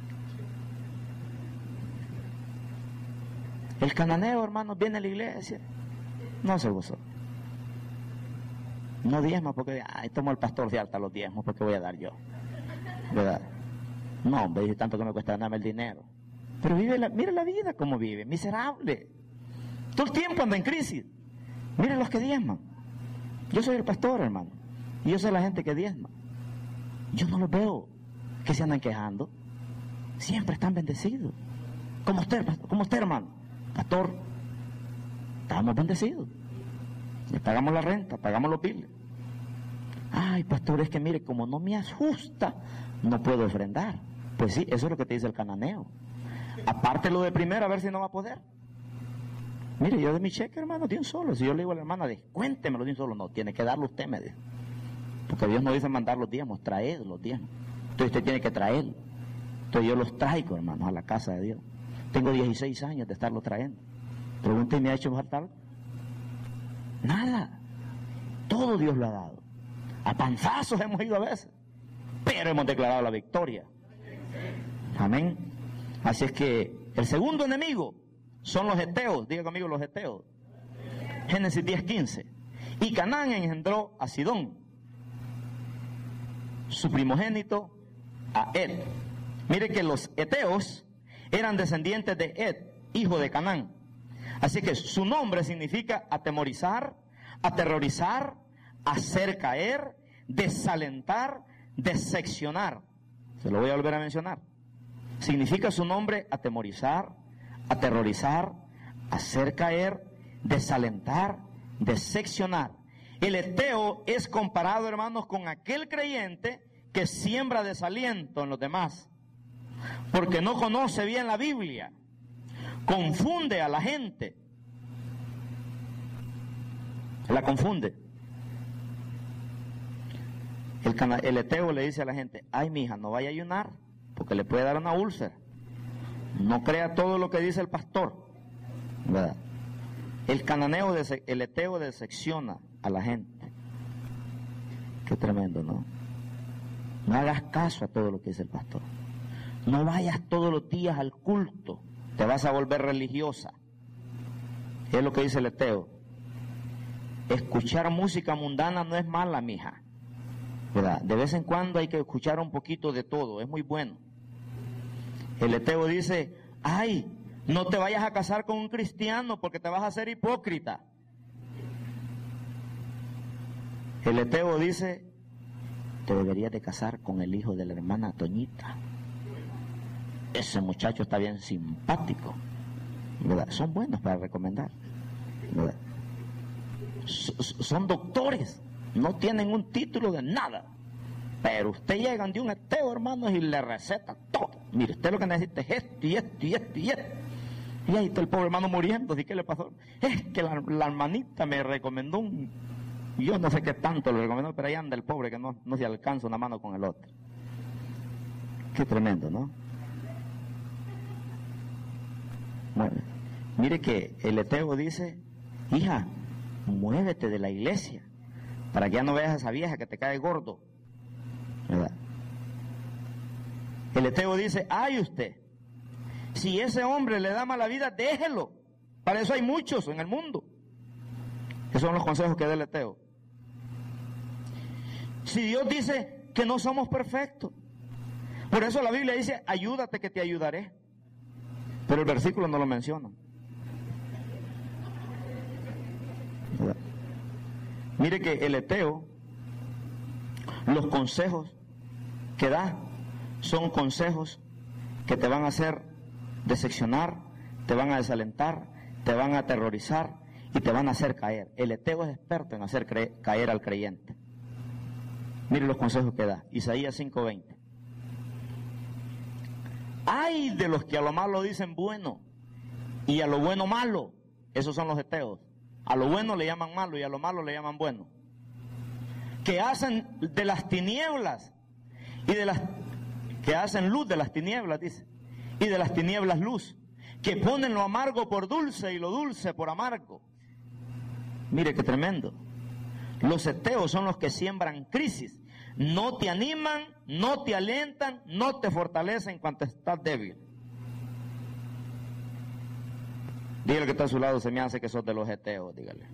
El cananeo, hermanos, viene a la iglesia, no se gozó. No diezma porque, ay, tomo el pastor de alta los diezmos, porque voy a dar yo. ¿Verdad? No, hombre, dice tanto que me cuesta ganarme el dinero. Pero vive la, mira la vida como vive, miserable. Todo el tiempo anda en crisis. Miren los que diezman. Yo soy el pastor, hermano, y yo soy la gente que diezma. Yo no los veo que se andan quejando. Siempre están bendecidos. Como usted, como usted, hermano. Pastor, estamos bendecidos. Le pagamos la renta, pagamos los biles. Ay, pastor, es que mire, como no me ajusta, no puedo ofrendar. Pues sí, eso es lo que te dice el cananeo. Aparte lo de primero, a ver si no va a poder. Mire, yo de mi cheque, hermano, de un solo. Si yo le digo a la hermana, descuéntemelo de un solo, no, tiene que darlo usted, me dice. Porque Dios no dice mandar los diezmos, traed los diezmos. Entonces usted tiene que traer. Entonces yo los traigo, hermanos, a la casa de Dios. Tengo dieciséis años de estarlo trayendo. Pregúnteme, ¿me ha hecho falta algo? Nada. Todo Dios lo ha dado. A panzazos hemos ido a veces, pero hemos declarado la victoria. Amén. Así es que el segundo enemigo son los heteos. Diga conmigo, los heteos. Génesis diez quince. Y Canaán engendró a Sidón. su primogénito, a Ed. Mire que los heteos eran descendientes de Ed, hijo de Canaán. Así que su nombre significa atemorizar, aterrorizar, hacer caer, desalentar, decepcionar. Se lo voy a volver a mencionar. Significa su nombre atemorizar, aterrorizar, hacer caer, desalentar, decepcionar. El heteo es comparado, hermanos, con aquel creyente que siembra desaliento en los demás, porque no conoce bien la Biblia, confunde a la gente, la confunde. El, cana, el heteo le dice a la gente: ay, mija, no vaya a ayunar, porque le puede dar una úlcera. No crea todo lo que dice el pastor, ¿verdad? El cananeo, de, el heteo decepciona a la gente. Qué tremendo, ¿no? No hagas caso a todo lo que dice el pastor. No vayas todos los días al culto, te vas a volver religiosa. Es lo que dice el heteo. Escuchar música mundana no es mala, mija, ¿verdad? De vez en cuando hay que escuchar un poquito de todo, es muy bueno. El heteo dice: ay, no te vayas a casar con un cristiano porque te vas a hacer hipócrita. El heteo dice: te deberías de casar con el hijo de la hermana Toñita. Ese muchacho está bien simpático, ¿verdad? Son buenos para recomendar, ¿verdad? Son doctores, no tienen un título de nada, pero usted llegan de un heteo, hermanos, y le receta todo. Mire, usted lo que necesita es esto y esto y esto y esto. Y ahí está el pobre hermano muriendo. ¿Y qué le pasó? Es que la, la hermanita me recomendó un... Yo no sé qué tanto le recomendó, pero ahí anda el pobre que no, no se alcanza una mano con el otro. Qué tremendo, ¿no? Bueno, mire que el heteo dice: hija, muévete de la iglesia para que ya no veas a esa vieja que te cae gordo, ¿verdad? El heteo dice: ay, usted, si ese hombre le da mala vida, déjelo. Para eso hay muchos en el mundo. Esos son los consejos que da el heteo. Si Dios dice que no somos perfectos, por eso la Biblia dice: ayúdate que te ayudaré. Pero el versículo no lo menciona. ¿Verdad? Mire que el heteo, los consejos que da son consejos que te van a hacer decepcionar, te van a desalentar, te van a aterrorizar y te van a hacer caer. El heteo es experto en hacer cre- caer al creyente. Mire los consejos que da. Isaías cinco veinte. Ay de los que a lo malo dicen bueno y a lo bueno malo. Esos son los heteos. A lo bueno le llaman malo y a lo malo le llaman bueno. Que hacen de las tinieblas y de las que hacen luz de las tinieblas, dice, y de las tinieblas luz, que ponen lo amargo por dulce y lo dulce por amargo. Mire qué tremendo. Los heteos son los que siembran crisis. No te animan, no te alientan, no te fortalecen cuando estás débil. Dígale que está a su lado: se me hace que sos de los heteos, dígale.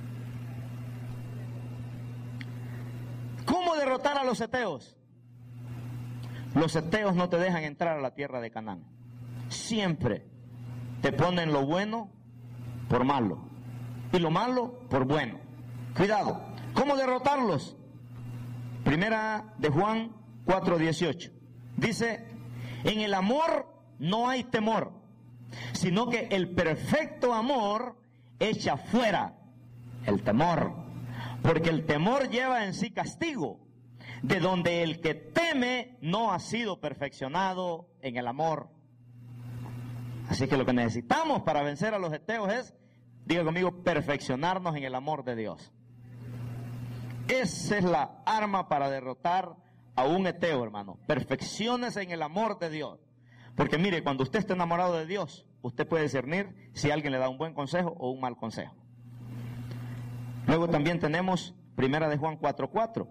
¿Cómo derrotar a los heteos? Los heteos no te dejan entrar a la tierra de Canaán. Siempre te ponen lo bueno por malo y lo malo por bueno. Cuidado. ¿Cómo derrotarlos? Primera de Juan cuatro dieciocho. Dice: en el amor no hay temor, sino que el perfecto amor echa fuera el temor, porque el temor lleva en sí castigo, de donde el que teme no ha sido perfeccionado en el amor. Así que lo que necesitamos para vencer a los heteos es, diga conmigo, perfeccionarnos en el amor de Dios. Esa es la arma para derrotar a un heteo, hermano. Perfecciónese en el amor de Dios. Porque mire, cuando usted está enamorado de Dios, usted puede discernir si alguien le da un buen consejo o un mal consejo. Luego también tenemos Primera de Juan cuatro cuatro.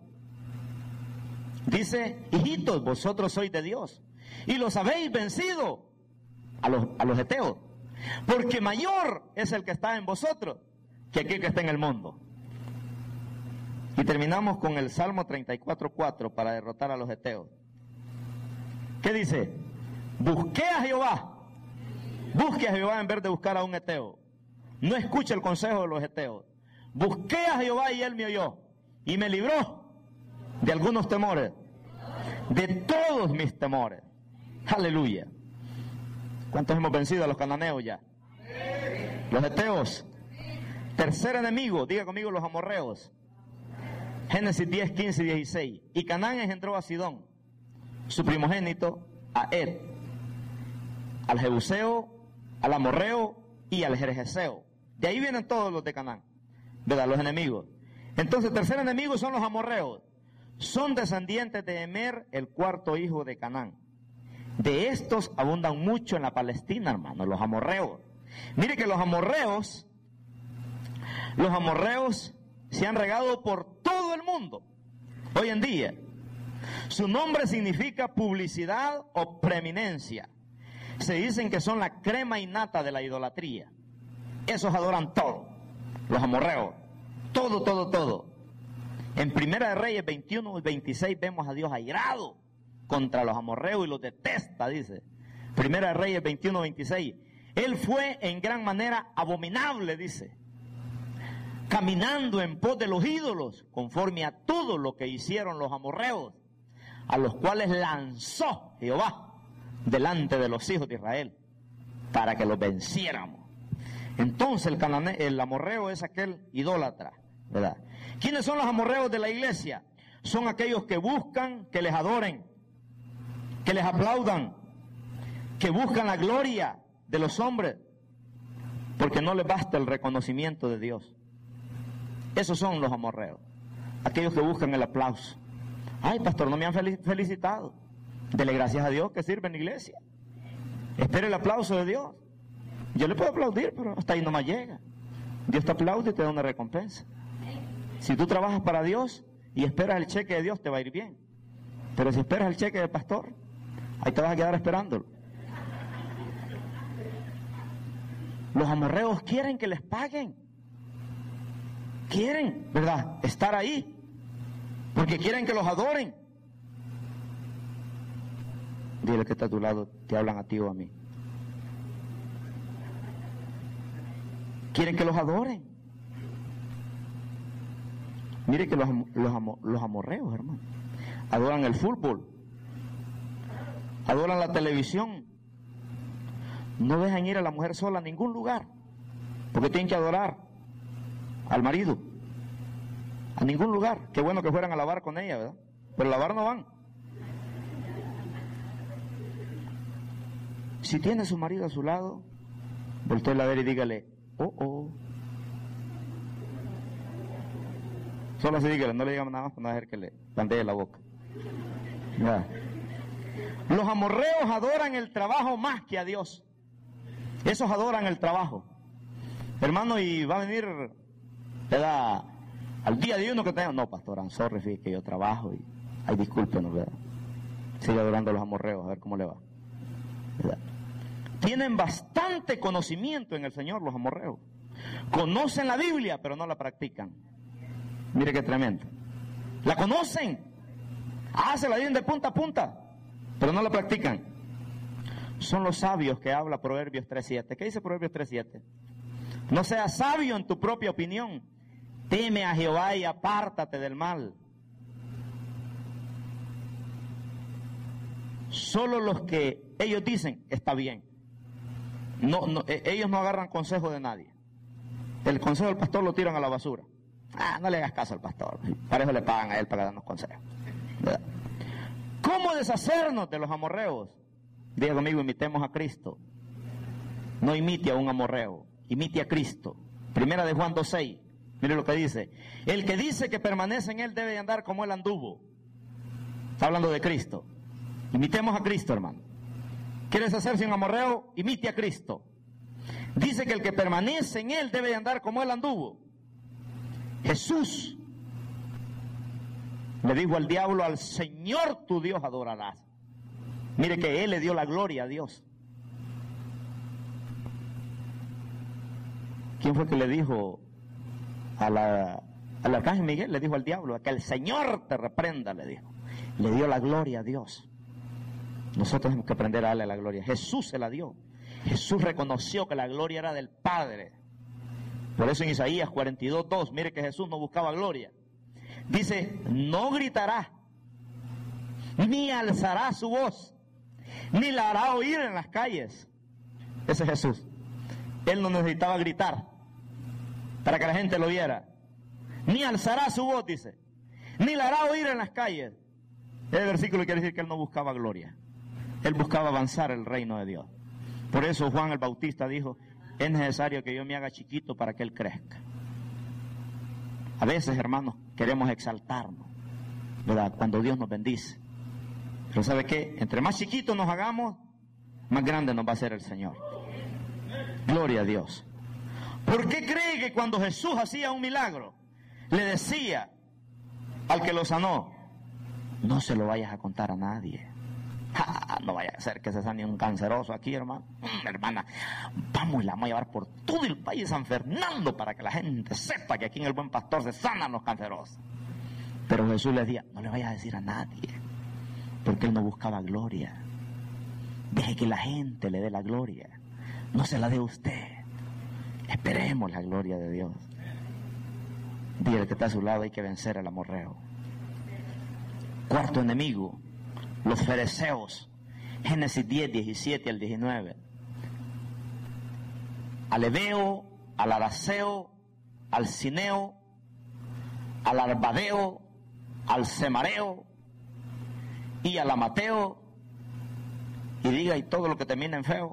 Dice: hijitos, vosotros sois de Dios y los habéis vencido a los, a los heteos, porque mayor es el que está en vosotros que aquel que está en el mundo. Y terminamos con el Salmo treinta y cuatro, cuatro para derrotar a los heteos. ¿Qué dice? Busqué a Jehová. Busque a Jehová en vez de buscar a un heteo. No escuche el consejo de los heteos. Busqué a Jehová y él me oyó. Y me libró de algunos temores. De todos mis temores. Aleluya. ¿Cuántos hemos vencido a los cananeos ya? Los heteos. Tercer enemigo, diga conmigo, los amorreos. Génesis diez, quince y dieciséis. Y Canaán engendró a Sidón, su primogénito, a Ed, al Jebuseo, al amorreo y al jerjeseo. De ahí vienen todos los de Canaán, ¿verdad? Los enemigos. Entonces, tercer enemigo son los amorreos. Son descendientes de Emer, el cuarto hijo de Canaán. De estos abundan mucho en la Palestina, hermano, los amorreos. Mire que los amorreos, los amorreos se han regado por todo el mundo hoy en día. Su nombre significa publicidad o preeminencia. Se dicen que son la crema innata de la idolatría. Esos adoran todo, los amorreos, todo, todo, todo. En Primera de Reyes veintiuno y veintiséis vemos a Dios airado contra los amorreos y los detesta, dice. Primera de Reyes veintiuno, veintiséis. Él fue en gran manera abominable, dice, caminando en pos de los ídolos, conforme a todo lo que hicieron los amorreos, a los cuales lanzó Jehová delante de los hijos de Israel, para que los venciéramos. Entonces el, canane, el amorreo es aquel idólatra, ¿verdad? ¿Quiénes son los amorreos de la iglesia? Son aquellos que buscan que les adoren, que les aplaudan, que buscan la gloria de los hombres, porque no les basta el reconocimiento de Dios. Esos son los amorreos, aquellos que buscan el aplauso. Ay, pastor, no me han felicitado. Dele gracias a Dios que sirve en la iglesia. Espere el aplauso de Dios. Yo le puedo aplaudir, pero hasta ahí no me llega. Dios te aplaude y te da una recompensa. Si tú trabajas para Dios y esperas el cheque de Dios, te va a ir bien. Pero si esperas el cheque del pastor, ahí te vas a quedar esperándolo. Los amorreos quieren que les paguen. Quieren, ¿verdad?, estar ahí, porque quieren que los adoren. Dile que está a tu lado, te hablan a ti o a mí. Quieren que los adoren. Mire que los, los, los amorreos, hermano, adoran el fútbol, adoran la televisión. No dejan ir a la mujer sola a ningún lugar, porque tienen que adorar al marido. A ningún lugar. Qué bueno que fueran a lavar con ella, ¿verdad? Pero a lavar no van. Si tiene su marido a su lado, voltéela a ver y dígale, oh, oh. Solo así dígale, no le digan nada más para no dejar que le bandee la boca. ¿Verdad? Los amorreos adoran el trabajo más que a Dios. Esos adoran el trabajo. Hermano, y va a venir, ¿verdad?, al día de uno que tenga. No, pastor, I'm sorry, fíjate que yo trabajo y, ay, discúlpenos, ¿verdad? Sigue adorando a los amorreos, a ver cómo le va, ¿verdad? Tienen bastante conocimiento en el Señor los amorreos. Conocen la Biblia, pero no la practican. Mire qué tremendo. La conocen. Ah, se la viven de punta a punta, pero no la practican. Son los sabios que habla Proverbios tres siete. ¿Qué dice Proverbios tres siete? No seas sabio en tu propia opinión. Teme a Jehová y apártate del mal. Solo los que ellos dicen está bien. No, no, ellos no agarran consejo de nadie. El consejo del pastor lo tiran a la basura. Ah, no le hagas caso al pastor. Para eso le pagan a él para darnos consejos, ¿verdad? ¿Cómo deshacernos de los amorreos? Diga conmigo, imitemos a Cristo. No imite a un amorreo, imite a Cristo. Primera de Juan dos seis. Mire lo que dice. El que dice que permanece en él debe de andar como él anduvo. Está hablando de Cristo. Imitemos a Cristo, hermano. ¿Quieres hacerse un amorreo? Imite a Cristo. Dice que el que permanece en él debe de andar como él anduvo. Jesús le dijo al diablo, al Señor tu Dios adorarás. Mire que él le dio la gloria a Dios. ¿Quién fue que le dijo a la Al arcángel Miguel le dijo al diablo, que el Señor te reprenda, le dijo. Le dio la gloria a Dios. Nosotros tenemos que aprender a darle la gloria. Jesús se la dio. Jesús reconoció que la gloria era del Padre. Por eso en Isaías cuarenta y dos, dos, mire que Jesús no buscaba gloria. Dice, no gritará, ni alzará su voz, ni la hará oír en las calles. Ese es Jesús. Él no necesitaba gritar para que la gente lo viera. Ni alzará su voz, dice, ni la hará oír en las calles. Ese versículo quiere decir que él no buscaba gloria. Él buscaba avanzar el reino de Dios. Por eso Juan el Bautista dijo, es necesario que yo me haga chiquito para que él crezca. A veces, hermanos, queremos exaltarnos, ¿verdad? Cuando Dios nos bendice. Pero ¿sabe qué? Entre más chiquitos nos hagamos, más grande nos va a hacer el Señor. Gloria a Dios. ¿Por qué cree que cuando Jesús hacía un milagro, le decía al que lo sanó, no se lo vayas a contar a nadie? Ah, no vaya a ser que se sane un canceroso aquí, hermano. Mm, hermana, vamos y la vamos a llevar por todo el país de San Fernando para que la gente sepa que aquí en el Buen Pastor se sanan los cancerosos. Pero Jesús le decía, no le vayas a decir a nadie, porque él no buscaba gloria. Deje que la gente le dé la gloria, no se la dé usted. Esperemos la gloria de Dios. Dígale que está a su lado, hay que vencer el amorreo. Cuarto enemigo, los fariseos. Génesis diez, diecisiete al diecinueve. Al Ebeo, al Araceo, al Cineo, al Arbadeo, al Semareo y al Amateo, y diga, y todo lo que termina en feo.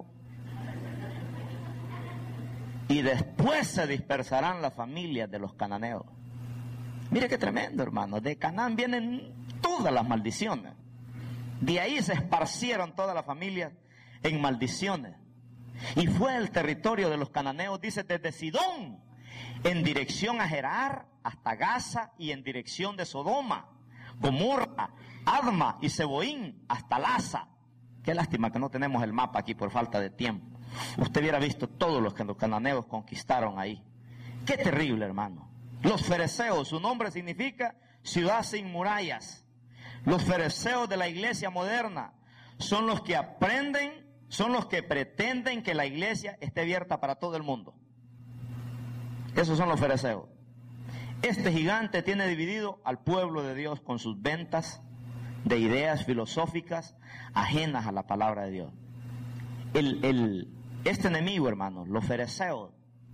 Y después se dispersarán las familias de los cananeos. Mire qué tremendo, hermano. De Canaán vienen todas las maldiciones. De ahí se esparcieron todas las familias en maldiciones. Y fue el territorio de los cananeos, dice, desde Sidón, en dirección a Gerar, hasta Gaza, y en dirección de Sodoma, Gomorra, Adma y Seboín, hasta Laza. Qué lástima que no tenemos el mapa aquí por falta de tiempo. Usted hubiera visto todos los que los cananeos conquistaron ahí. Qué terrible, hermano. Los fereceos, su nombre significa ciudad sin murallas. Los fereceos de la iglesia moderna son los que aprenden, son los que pretenden que la iglesia esté abierta para todo el mundo. Esos son los fereceos. Este gigante tiene dividido al pueblo de Dios con sus ventas de ideas filosóficas ajenas a la palabra de Dios. El, el, este enemigo, hermanos, los fereceos,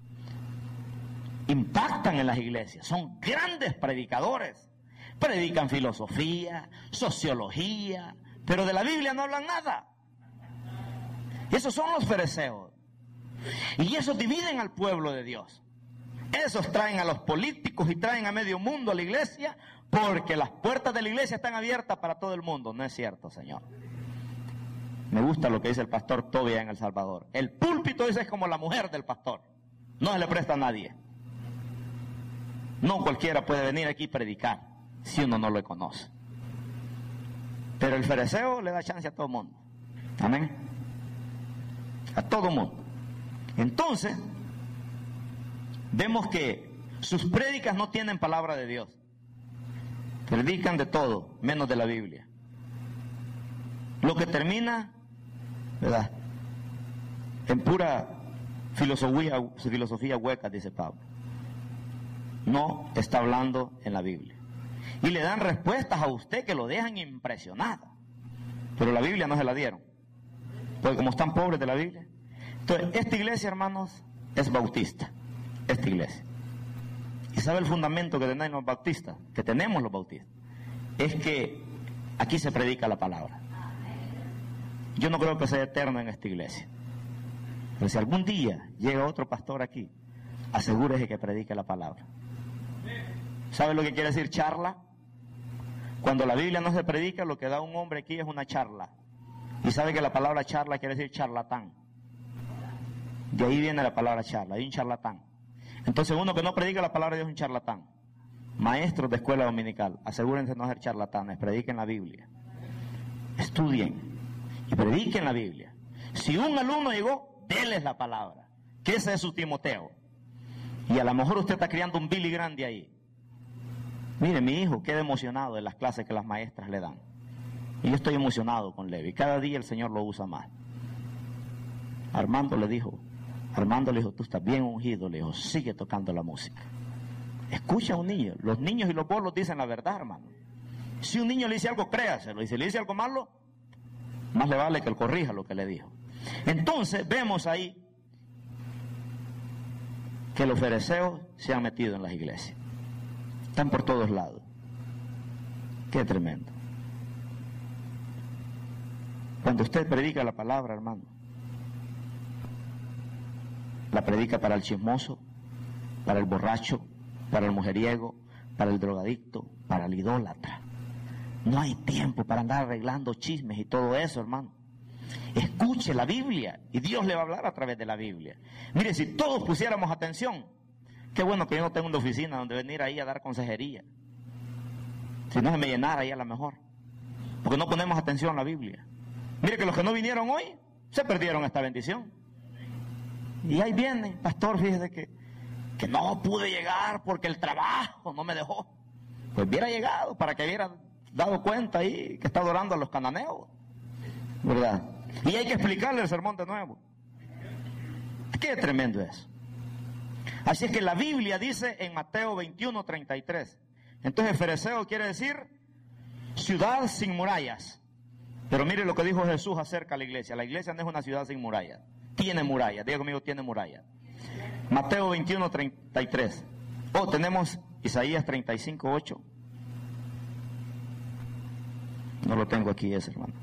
impactan en las iglesias, son grandes predicadores, predican filosofía, sociología, pero de la Biblia no hablan nada. Esos son los fereceos, y esos dividen al pueblo de Dios. Esos traen a los políticos y traen a medio mundo a la iglesia, porque las puertas de la iglesia están abiertas para todo el mundo. No es cierto, Señor. Me gusta lo que dice el pastor Tobia en El Salvador. El púlpito, dice, es como la mujer del pastor. No se le presta a nadie. No cualquiera puede venir aquí y predicar si uno no lo conoce. Pero el fariseo le da chance a todo el mundo. Amén. A todo el mundo. Entonces, vemos que sus prédicas no tienen palabra de Dios. Predican de todo, menos de la Biblia. Lo que termina, ¿verdad?, en pura filosofía, filosofía hueca, dice Pablo. No está hablando en la Biblia. Y le dan respuestas a usted que lo dejan impresionado. Pero la Biblia no se la dieron. Porque como están pobres de la Biblia. Entonces, esta iglesia, hermanos, es bautista. Esta iglesia. ¿Y sabe el fundamento que tenemos los bautistas? Que tenemos los bautistas. Es que aquí se predica la palabra. Yo no creo que sea eterno en esta iglesia. Pero si algún día llega otro pastor aquí, asegúrese que predique la palabra. ¿Sabe lo que quiere decir charla? Cuando la Biblia no se predica, lo que da un hombre aquí es una charla. Y sabe que la palabra charla quiere decir charlatán. De ahí viene la palabra charla, hay un charlatán. Entonces uno que no predica la palabra de Dios es un charlatán. Maestros de escuela dominical, asegúrense de no ser charlatanes, prediquen la Biblia. Estudien y prediquen la Biblia. Si un alumno llegó, déles la palabra, que ese es su Timoteo. Y a lo mejor usted está criando un Billy Grande ahí. Mire, mi hijo queda emocionado de las clases que las maestras le dan. Y yo estoy emocionado con Levi. Cada día el Señor lo usa más. Armando le dijo, Armando le dijo, tú estás bien ungido, le dijo, sigue tocando la música. Escucha a un niño. Los niños y los bolos dicen la verdad, hermano. Si un niño le dice algo, créaselo. Y si le dice algo malo, más le vale que él corrija lo que le dijo. Entonces vemos ahí que los fariseos se han metido en las iglesias. Están por todos lados. Qué tremendo. Cuando usted predica la palabra, hermano, la predica para el chismoso, para el borracho, para el mujeriego, para el drogadicto, para el idólatra. No hay tiempo para andar arreglando chismes y todo eso, hermano. Escuche la Biblia y Dios le va a hablar a través de la Biblia. Mire, si todos pusiéramos atención, qué bueno que yo no tengo una oficina donde venir ahí a dar consejería. Si no se me llenara ahí a lo mejor. Porque no ponemos atención a la Biblia. Mire que los que no vinieron hoy se perdieron esta bendición. Y ahí viene, pastor, fíjese que, que no pude llegar porque el trabajo no me dejó. Pues hubiera llegado para que hubiera dado cuenta ahí que está adorando a los cananeos, ¿verdad? Y hay que explicarle el sermón de nuevo. Qué tremendo es. Así es que la Biblia dice en Mateo veintiuno, treinta y tres. Entonces Fereceo quiere decir ciudad sin murallas. Pero mire lo que dijo Jesús acerca de la iglesia. La iglesia no es una ciudad sin murallas. Tiene murallas. Diga conmigo, tiene murallas. Mateo veintiuno, treinta y tres. Oh, tenemos Isaías treinta y cinco, ocho. No lo tengo aquí ese, hermano.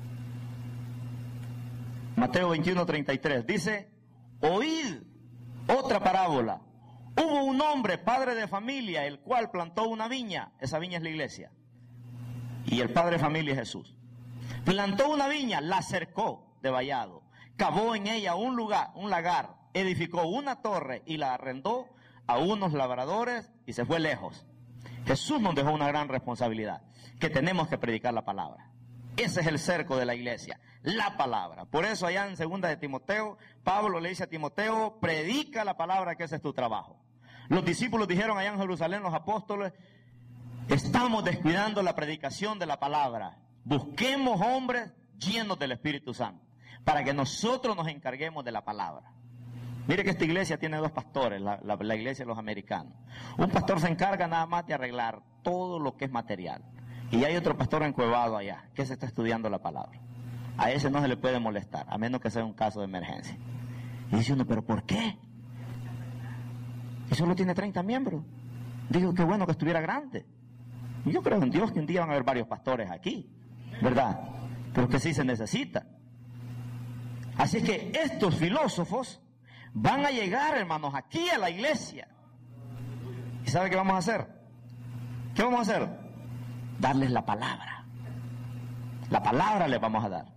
Mateo veintiuno, treinta y tres. Dice, oíd otra parábola. Hubo un hombre, padre de familia, el cual plantó una viña. Esa viña es la iglesia. Y el padre de familia es Jesús. Plantó una viña, la cercó de vallado, cavó en ella un lugar, un lagar, edificó una torre y la arrendó a unos labradores y se fue lejos. Jesús nos dejó una gran responsabilidad, que tenemos que predicar la palabra. Ese es el cerco de la iglesia, la palabra. Por eso allá en segunda de Timoteo, Pablo le dice a Timoteo, predica la palabra, que ese es tu trabajo. Los discípulos dijeron allá en Jerusalén, los apóstoles, estamos descuidando la predicación de la palabra. Busquemos hombres llenos del Espíritu Santo, para que nosotros nos encarguemos de la palabra. Mire que esta iglesia tiene dos pastores, la, la, la iglesia de los americanos. Un pastor se encarga nada más de arreglar todo lo que es material. Y hay otro pastor encuevado allá, que se está estudiando la palabra. A ese no se le puede molestar, a menos que sea un caso de emergencia. Y dice uno, ¿pero por qué? Y solo tiene treinta miembros. Digo, qué bueno que estuviera grande. Y yo creo en Dios que un día van a haber varios pastores aquí, ¿verdad? Pero que sí se necesita. Así es que estos filósofos van a llegar, hermanos, aquí a la iglesia. ¿Y sabe qué vamos a hacer? ¿Qué vamos a hacer? Darles la palabra. La palabra les vamos a dar.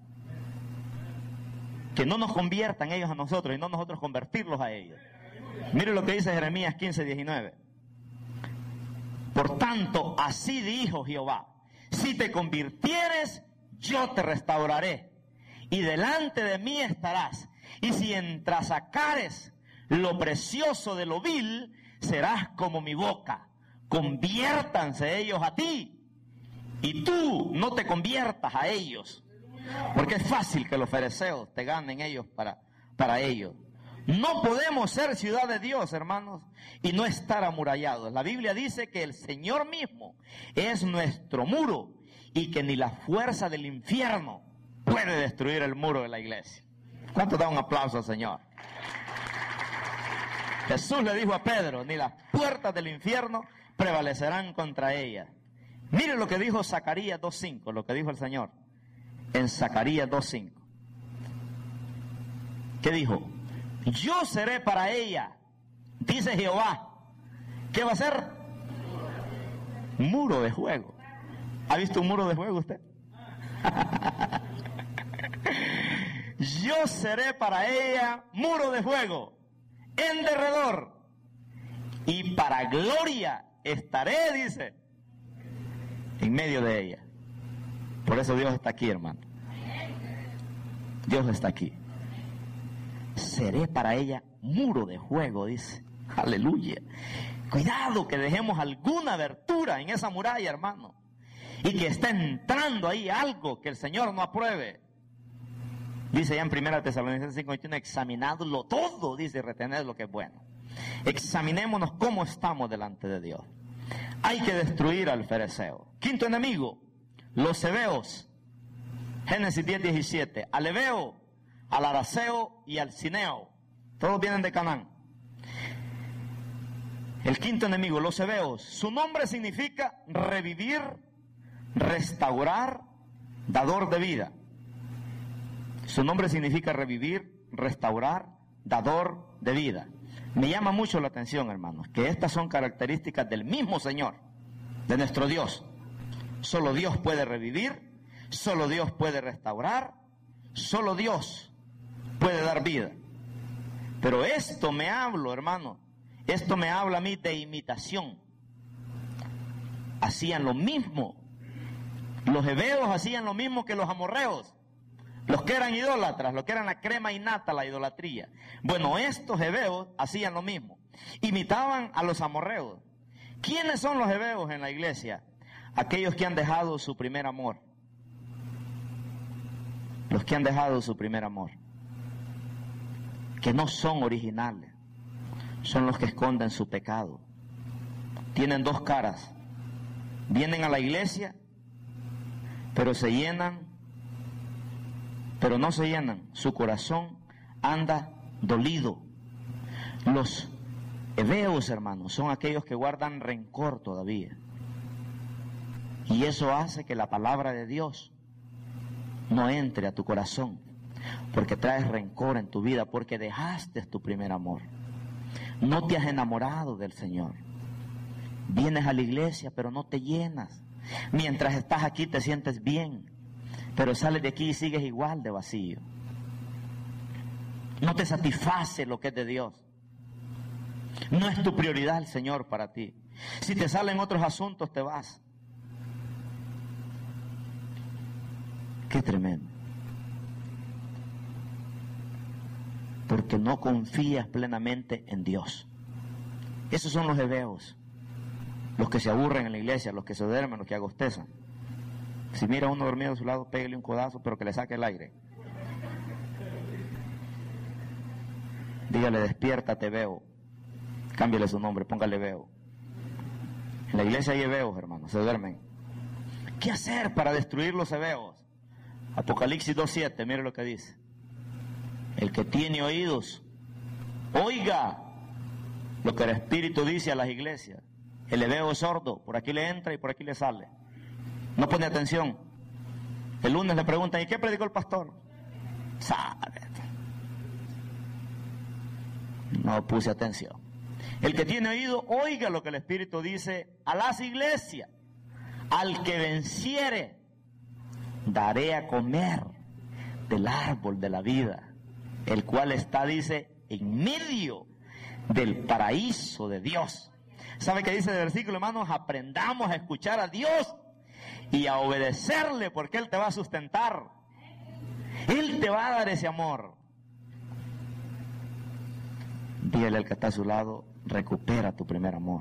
Que no nos conviertan ellos a nosotros y no nosotros convertirlos a ellos. Mire lo que dice Jeremías quince, diecinueve. Por tanto, así dijo Jehová, si te convirtieres, yo te restauraré, y delante de mí estarás, y si entrasacares lo precioso de lo vil, serás como mi boca. Conviértanse ellos a ti, y tú no te conviertas a ellos, porque es fácil que los fariseos te ganen ellos para, para ellos. No podemos ser ciudad de Dios, hermanos, y no estar amurallados. La Biblia dice que el Señor mismo es nuestro muro y que ni la fuerza del infierno puede destruir el muro de la iglesia. ¿Cuánto da un aplauso al Señor? Jesús le dijo a Pedro, ni las puertas del infierno prevalecerán contra ella. Mire lo que dijo Zacarías dos cinco, lo que dijo el Señor en Zacarías dos cinco. ¿Qué dijo? Yo seré para ella, dice Jehová. ¿Qué va a ser? Muro de fuego. ¿Ha visto un muro de fuego usted? Yo seré para ella muro de fuego, en derredor, y para gloria estaré, dice, en medio de ella. Por eso Dios está aquí, hermano. Dios está aquí. Seré para ella muro de fuego, dice. Aleluya. Cuidado que dejemos alguna abertura en esa muralla, hermano, y que esté entrando ahí algo que el Señor no apruebe. Dice ya en primera Tesalonicenses cinco veintiuno, examinadlo todo, dice, retened lo que es bueno. Examinémonos cómo estamos delante de Dios. Hay que destruir al fereceo. Quinto enemigo, los heveos. Génesis diez diecisiete, al heveo, al araceo y al cineo. Todos vienen de Canaán. El quinto enemigo, los heveos. Su nombre significa revivir, restaurar, dador de vida. Su nombre significa revivir, restaurar, dador de vida. Me llama mucho la atención, hermanos, que estas son características del mismo Señor, de nuestro Dios. Solo Dios puede revivir, solo Dios puede restaurar, solo Dios puede dar vida. Pero esto me hablo, hermano, esto me habla a mí de imitación. Hacían lo mismo. Los heveos hacían lo mismo que los amorreos, los que eran idólatras, los que eran la crema innata, la idolatría. Bueno, estos heveos hacían lo mismo, imitaban a los amorreos. ¿Quiénes son los heveos en la iglesia? Aquellos que han dejado su primer amor. Los que han dejado su primer amor, que no son originales, son los que esconden su pecado. Tienen dos caras. Vienen a la iglesia, pero se llenan, pero no se llenan. Su corazón anda dolido. Los heveos, hermanos, son aquellos que guardan rencor todavía. Y eso hace que la palabra de Dios no entre a tu corazón, porque traes rencor en tu vida, porque dejaste tu primer amor. No te has enamorado del Señor. Vienes a la iglesia, pero no te llenas. Mientras estás aquí te sientes bien, pero sales de aquí y sigues igual de vacío. No te satisface lo que es de Dios. No es tu prioridad el Señor para ti. Si te salen otros asuntos, te vas. Qué tremendo. Porque no confías plenamente en Dios. Esos son los heveos. Los que se aburren en la iglesia, los que se duermen, los que agostezan. Si mira a uno dormido a su lado, pégale un codazo, pero que le saque el aire. Dígale, despiértate, veo. Cámbiale su nombre, póngale veo. En la iglesia hay heveos, hermanos, se duermen. ¿Qué hacer para destruir los heveos? Apocalipsis dos siete, mire lo que dice. El que tiene oídos, oiga lo que el Espíritu dice a las iglesias. El heveo es sordo, por aquí le entra y por aquí le sale. No pone atención. El lunes le preguntan, ¿y qué predicó el pastor? Sabe. No puse atención. El que tiene oído, oiga lo que el Espíritu dice a las iglesias. Al que venciere, daré a comer del árbol de la vida, el cual está, dice, en medio del paraíso de Dios. ¿Sabe qué dice el versículo, hermanos? Aprendamos a escuchar a Dios y a obedecerle, porque Él te va a sustentar. Él te va a dar ese amor. Dígale al que está a su lado, recupera tu primer amor.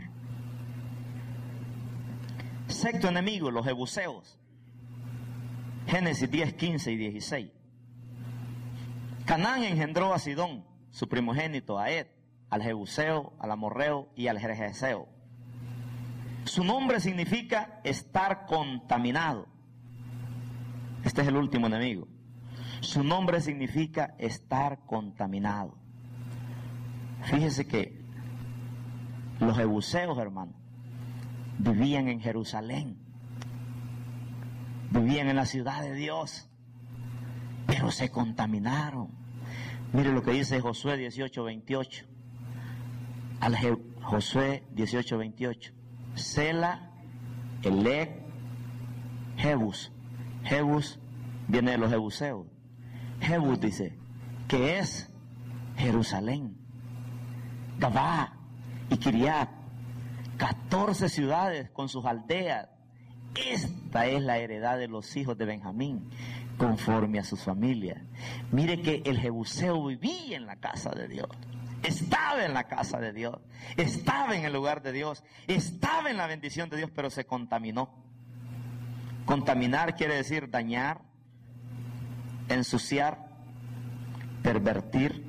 Sexto enemigo, los jebuseos. Génesis diez, quince y dieciséis. Canaán engendró a Sidón, su primogénito, a Ed, al jebuseo, al amorreo y al gergeseo. Su nombre significa estar contaminado. Este es el último enemigo. Su nombre significa estar contaminado. Fíjese que los jebuseos, hermano, vivían en Jerusalén, vivían en la ciudad de Dios, pero se contaminaron. Mire lo que dice Josué dieciocho veintiocho. Al Je- Josué dieciocho veintiocho. Sela, Elec, Jebus. Jebus viene de los jebuseos. Jebus dice que es Jerusalén, Gabá y Kiriat, catorce ciudades con sus aldeas. Esta es la heredad de los hijos de Benjamín, conforme a sus familias. Mire que el jebuseo vivía en la casa de Dios. estaba en la casa de Dios, estaba en el lugar de Dios, estaba en la bendición de Dios, pero se contaminó. Contaminar quiere decir dañar, ensuciar, pervertir.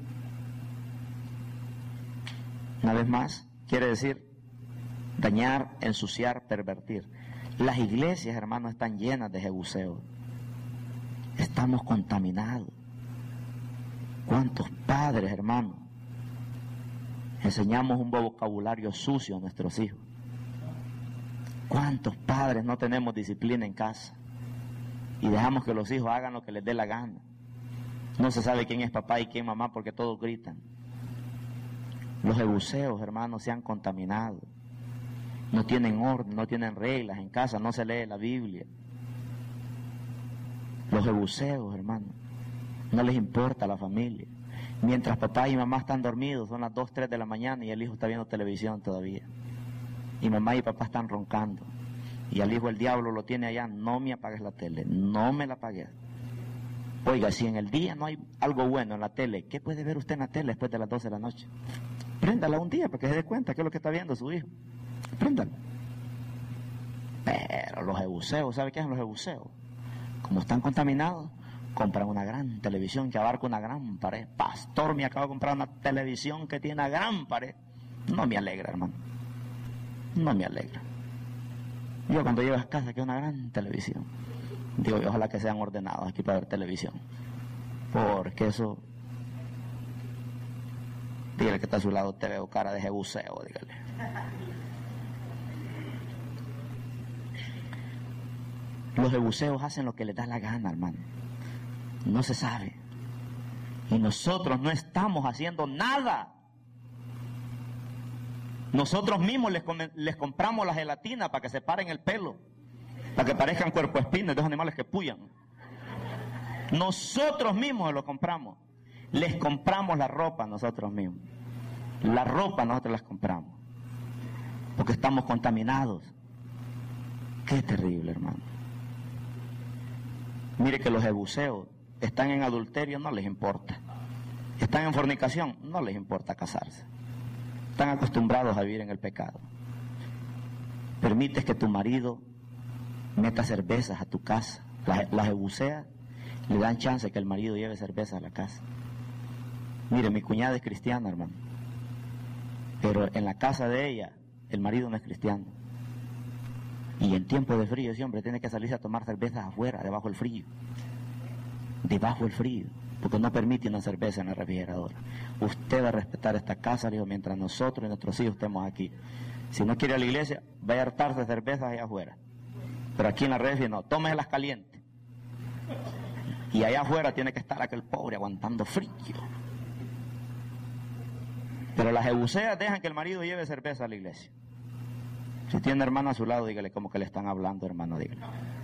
Una vez más, quiere decir dañar, ensuciar, pervertir. Las iglesias, hermanos, están llenas de jebuseos. Estamos contaminados. ¿Cuántos padres, hermanos, enseñamos un vocabulario sucio a nuestros hijos? ¿Cuántos padres no tenemos disciplina en casa y dejamos que los hijos hagan lo que les dé la gana? No se sabe quién es papá y quién mamá porque todos gritan. Los jebuseos, hermanos, se han contaminado. No tienen orden, no tienen reglas en casa, no se lee la Biblia. Los jebuseos, hermanos, no les importa la familia. Mientras papá y mamá están dormidos, son las dos, tres de la mañana y el hijo está viendo televisión todavía. Y mamá y papá están roncando. Y al hijo el diablo lo tiene allá, no me apagues la tele, no me la apagues. Oiga, si en el día no hay algo bueno en la tele, ¿qué puede ver usted en la tele después de las doce de la noche? Préndala un día para que se dé cuenta qué es lo que está viendo su hijo. Préndala. Pero los jebuseos, ¿sabe qué son los jebuseos? Como están contaminados, compran una gran televisión que abarca una gran pared. Pastor, me acabo de comprar una televisión que tiene una gran pared. No me alegra, hermano. No me alegra. Yo cuando llego a casa que es una gran televisión, digo, ojalá que sean ordenados aquí para ver televisión. Porque eso... Dígale que está a su lado, te veo cara de jebuseo, dígale. Los jebuseos hacen lo que les da la gana, hermano. No se sabe. Y nosotros no estamos haciendo nada. Nosotros mismos les, les compramos la gelatina para que se paren el pelo, para que parezcan cuerpoespinas de esos animales que pullan. Nosotros mismos lo compramos. Les compramos la ropa nosotros mismos. La ropa nosotros las compramos. Porque estamos contaminados. Qué terrible, hermano. Mire que los jebuseos están en adulterio, no les importa. Están en fornicación, no les importa casarse. Están acostumbrados a vivir en el pecado. Permites que tu marido meta cervezas a tu casa. Las, las jebuseas le dan chance que el marido lleve cervezas a la casa. Mire, mi cuñada es cristiana, hermano. Pero en la casa de ella, el marido no es cristiano. Y en tiempo de frío ese hombre tiene que salirse a tomar cervezas afuera, debajo del frío. Debajo del frío. Porque no permite una cerveza en la refrigeradora. Usted va a respetar esta casa, digo, mientras nosotros y nuestros hijos estemos aquí. Si no quiere ir a la iglesia, vaya a hartarse cervezas allá afuera. Pero aquí en la refri no, tómeselas calientes. Y allá afuera tiene que estar aquel pobre aguantando frío. Pero las jebuseas dejan que el marido lleve cerveza a la iglesia. Si tiene hermano a su lado, dígale como que le están hablando, hermano, dígale.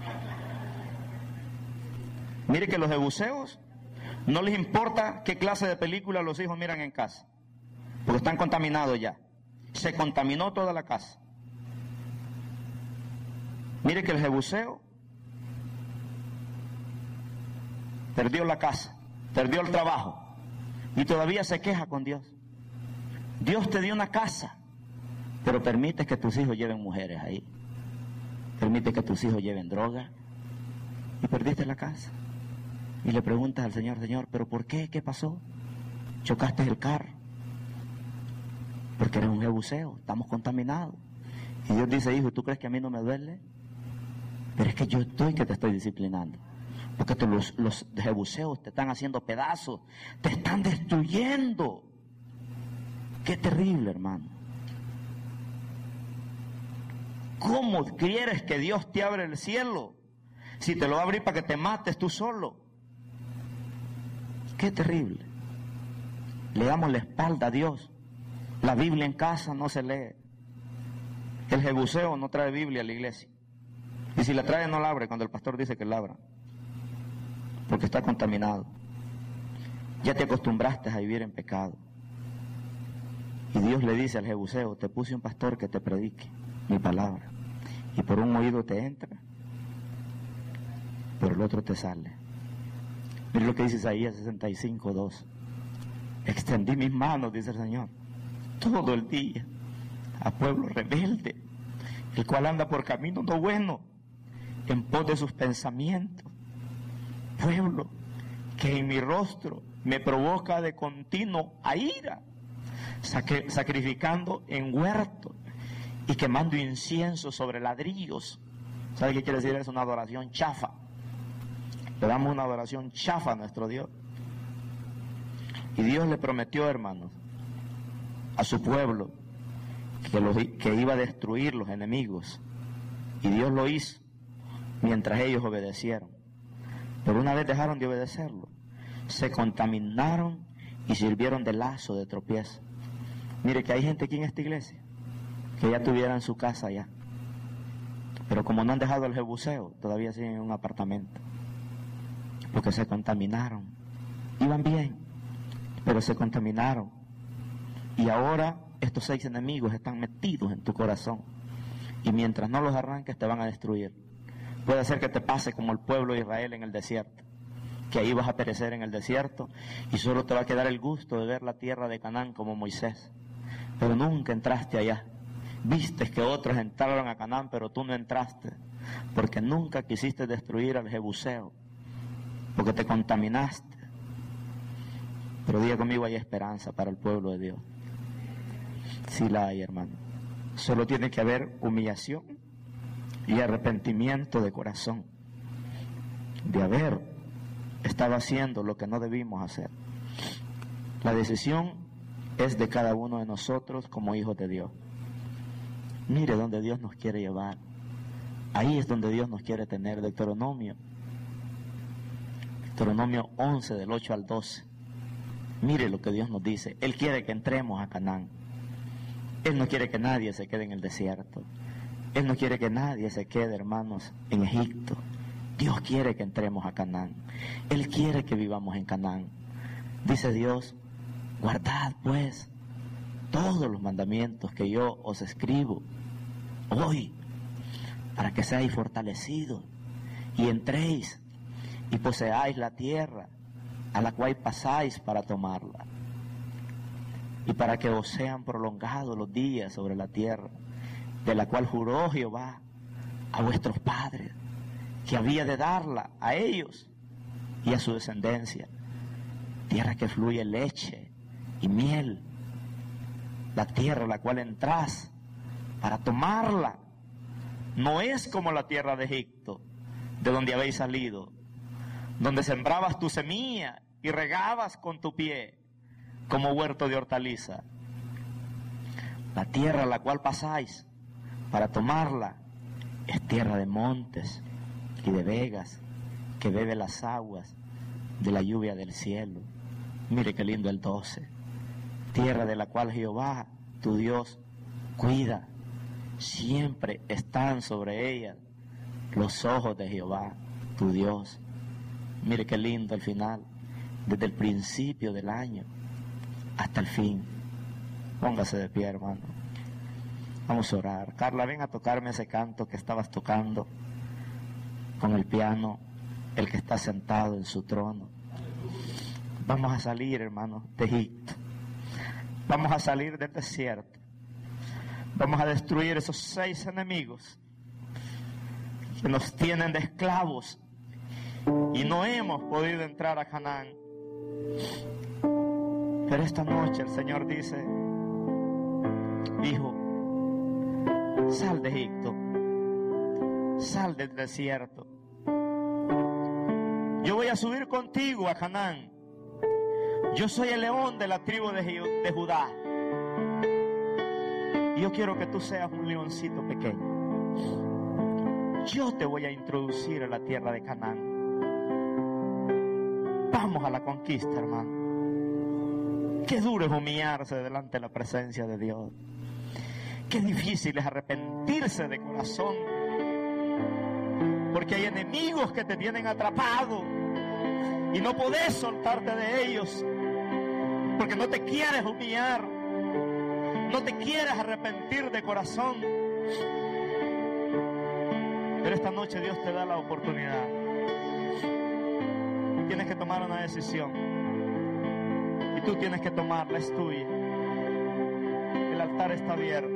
Mire que los jebuseos no les importa qué clase de película los hijos miran en casa, porque están contaminados ya. Se contaminó toda la casa. Mire que el jebuseo perdió la casa, perdió el trabajo y todavía se queja con Dios. Dios te dio una casa, pero permites que tus hijos lleven mujeres ahí. Permite que tus hijos lleven droga y perdiste la casa. Y le preguntas al Señor, Señor, ¿pero por qué? ¿Qué pasó? Chocaste el carro. Porque eres un jebuseo, estamos contaminados. Y Dios dice, hijo, ¿tú crees que a mí no me duele? Pero es que yo estoy que te estoy disciplinando. Porque te, los, los jebuseos te están haciendo pedazos, te están destruyendo. Qué terrible, hermano. ¿Cómo quieres que Dios te abra el cielo si te lo va a abrir para que te mates tú solo? Qué terrible. Le damos la espalda a Dios. La Biblia en casa no se lee. El jebuseo no trae Biblia a la iglesia. Y si la trae no la abre cuando el pastor dice que la abra. Porque está contaminado. Ya te acostumbraste a vivir en pecado. Y Dios le dice al jebuseo, te puse un pastor que te predique mi palabra. Y por un oído te entra, por el otro te sale. Mira lo que dice Isaías sesenta y cinco, dos. extendí mis manos, dice el Señor, todo el día a pueblo rebelde, el cual anda por camino no bueno, en pos de sus pensamientos. Pueblo que en mi rostro me provoca de continuo a ira, sac- sacrificando en huertos y quemando incienso sobre ladrillos. ¿Sabe qué quiere decir? Es una adoración chafa. Le damos una adoración chafa a nuestro Dios. Y Dios le prometió, hermanos, a su pueblo que, los, que iba a destruir los enemigos. Y Dios lo hizo mientras ellos obedecieron. Pero una vez dejaron de obedecerlo, se contaminaron y sirvieron de lazo, de tropiezo. Mire que hay gente aquí en esta iglesia que ya tuviera en su casa ya, pero como no han dejado el jebuseo, todavía siguen en un apartamento, porque se contaminaron. Iban bien, pero se contaminaron, y ahora estos seis enemigos están metidos en tu corazón, y mientras no los arranques te van a destruir. Puede ser que te pase como el pueblo de Israel en el desierto, que ahí vas a perecer en el desierto y solo te va a quedar el gusto de ver la tierra de Canaán como Moisés, pero nunca entraste allá. Vistes que otros entraron a Canaán, pero tú no entraste, porque nunca quisiste destruir al jebuseo, porque te contaminaste. Pero diga conmigo, hay esperanza para el pueblo de Dios. Sí la hay, hermano. Solo tiene que haber humillación y arrepentimiento de corazón, de haber estado haciendo lo que no debimos hacer. La decisión es de cada uno de nosotros como hijos de Dios. Mire donde Dios nos quiere llevar. Ahí es donde Dios nos quiere tener. Deuteronomio. Deuteronomio once, del ocho al doce. Mire lo que Dios nos dice. Él quiere que entremos a Canaán. Él no quiere que nadie se quede en el desierto. Él no quiere que nadie se quede, hermanos, en Egipto. Dios quiere que entremos a Canaán. Él quiere que vivamos en Canaán. Dice Dios, guardad pues todos los mandamientos que yo os escribo hoy, para que seáis fortalecidos y entréis y poseáis la tierra a la cual pasáis para tomarla, y para que os sean prolongados los días sobre la tierra, de la cual juró Jehová a vuestros padres, que había de darla a ellos y a su descendencia, tierra que fluye leche y miel, la tierra a la cual entrás para tomarla. No es como la tierra de Egipto, de donde habéis salido, donde sembrabas tu semilla y regabas con tu pie, como huerto de hortaliza. La tierra a la cual pasáis para tomarla es tierra de montes y de vegas, que bebe las aguas de la lluvia del cielo. Mire qué lindo el doce. Tierra de la cual Jehová, tu Dios, cuida. Siempre están sobre ella los ojos de Jehová, tu Dios. Mire qué lindo el final, desde el principio del año hasta el fin. Póngase de pie, hermano. Vamos a orar. Carla, ven a tocarme ese canto que estabas tocando con el piano, el que está sentado en su trono. Vamos a salir, hermano, de Egipto. Vamos a salir del desierto. Vamos a destruir esos seis enemigos que nos tienen de esclavos y no hemos podido entrar a Canaán. Pero esta noche el Señor dice, hijo, sal de Egipto, sal del desierto. Yo voy a subir contigo a Canaán. Yo soy el león de la tribu de, de Judá. Y yo quiero que tú seas un leoncito pequeño. Yo te voy a introducir a la tierra de Canaán. Vamos a la conquista, hermano. Qué duro es humillarse delante de la presencia de Dios. Qué difícil es arrepentirse de corazón. Porque hay enemigos que te tienen atrapado y no podés soltarte de ellos. Porque no te quieres humillar, no te quieres arrepentir de corazón. Pero esta noche Dios te da la oportunidad. Y tienes que tomar una decisión. Y tú tienes que tomarla, es tuya. El altar está abierto.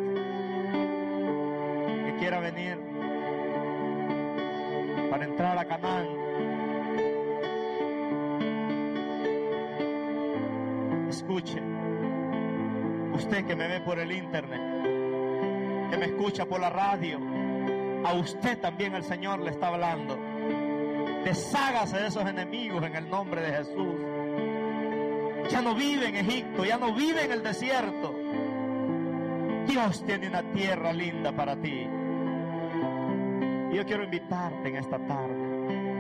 Que quiera venir para entrar a Canaán, escuche. Usted que me ve por el internet, que me escucha por la radio, a usted también el Señor le está hablando. Deshágase de esos enemigos en el nombre de Jesús. Ya no vive en Egipto, ya no vive en el desierto. Dios tiene una tierra linda para ti. Y yo quiero invitarte en esta tarde.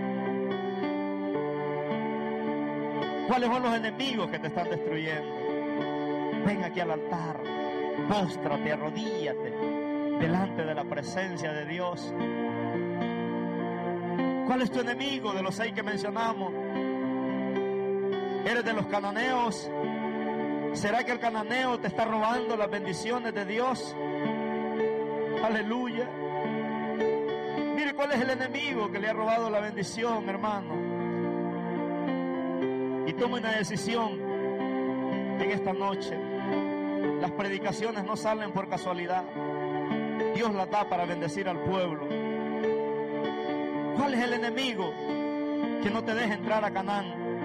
¿Cuáles son los enemigos que te están destruyendo? Ven aquí al altar, póstrate, arrodíllate delante de la presencia de Dios. ¿Cuál es tu enemigo de los seis que mencionamos? ¿Eres de los cananeos? ¿Será que el cananeo te está robando las bendiciones de Dios? Aleluya. Mire cuál es el enemigo que le ha robado la bendición, hermano. Y tome una decisión en esta noche. Las predicaciones no salen por casualidad. Dios las da para bendecir al pueblo. ¿Cuál es el enemigo que no te deja entrar a Canaán?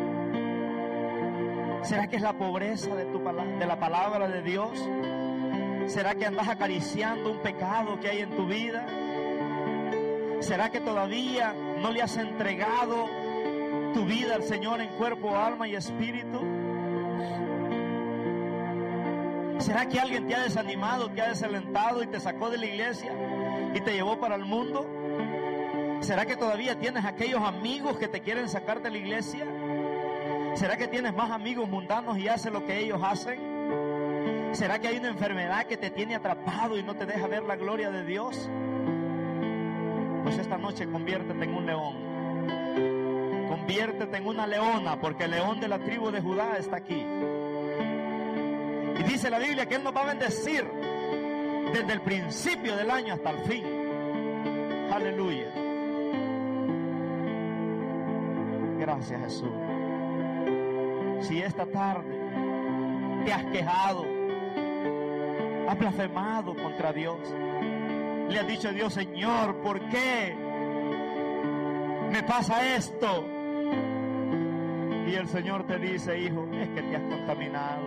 ¿Será que es la pobreza de, tu, de la palabra de Dios? ¿Será que andas acariciando un pecado que hay en tu vida? ¿Será que todavía no le has entregado tu vida al Señor en cuerpo, alma y espíritu? ¿Será que alguien te ha desanimado, te ha desalentado y te sacó de la iglesia y te llevó para el mundo? ¿Será que todavía tienes aquellos amigos que te quieren sacar de la iglesia? ¿Será que tienes más amigos mundanos y haces lo que ellos hacen? ¿Será que hay una enfermedad que te tiene atrapado y no te deja ver la gloria de Dios? Pues esta noche conviértete en un león. Conviértete en una leona, porque el león de la tribu de Judá está aquí. Y dice la Biblia que Él nos va a bendecir desde el principio del año hasta el fin. Aleluya. Gracias, Jesús. Si esta tarde te has quejado, has blasfemado contra Dios, le has dicho a Dios: Señor, ¿por qué me pasa esto? Y el Señor te dice: hijo, es que te has contaminado.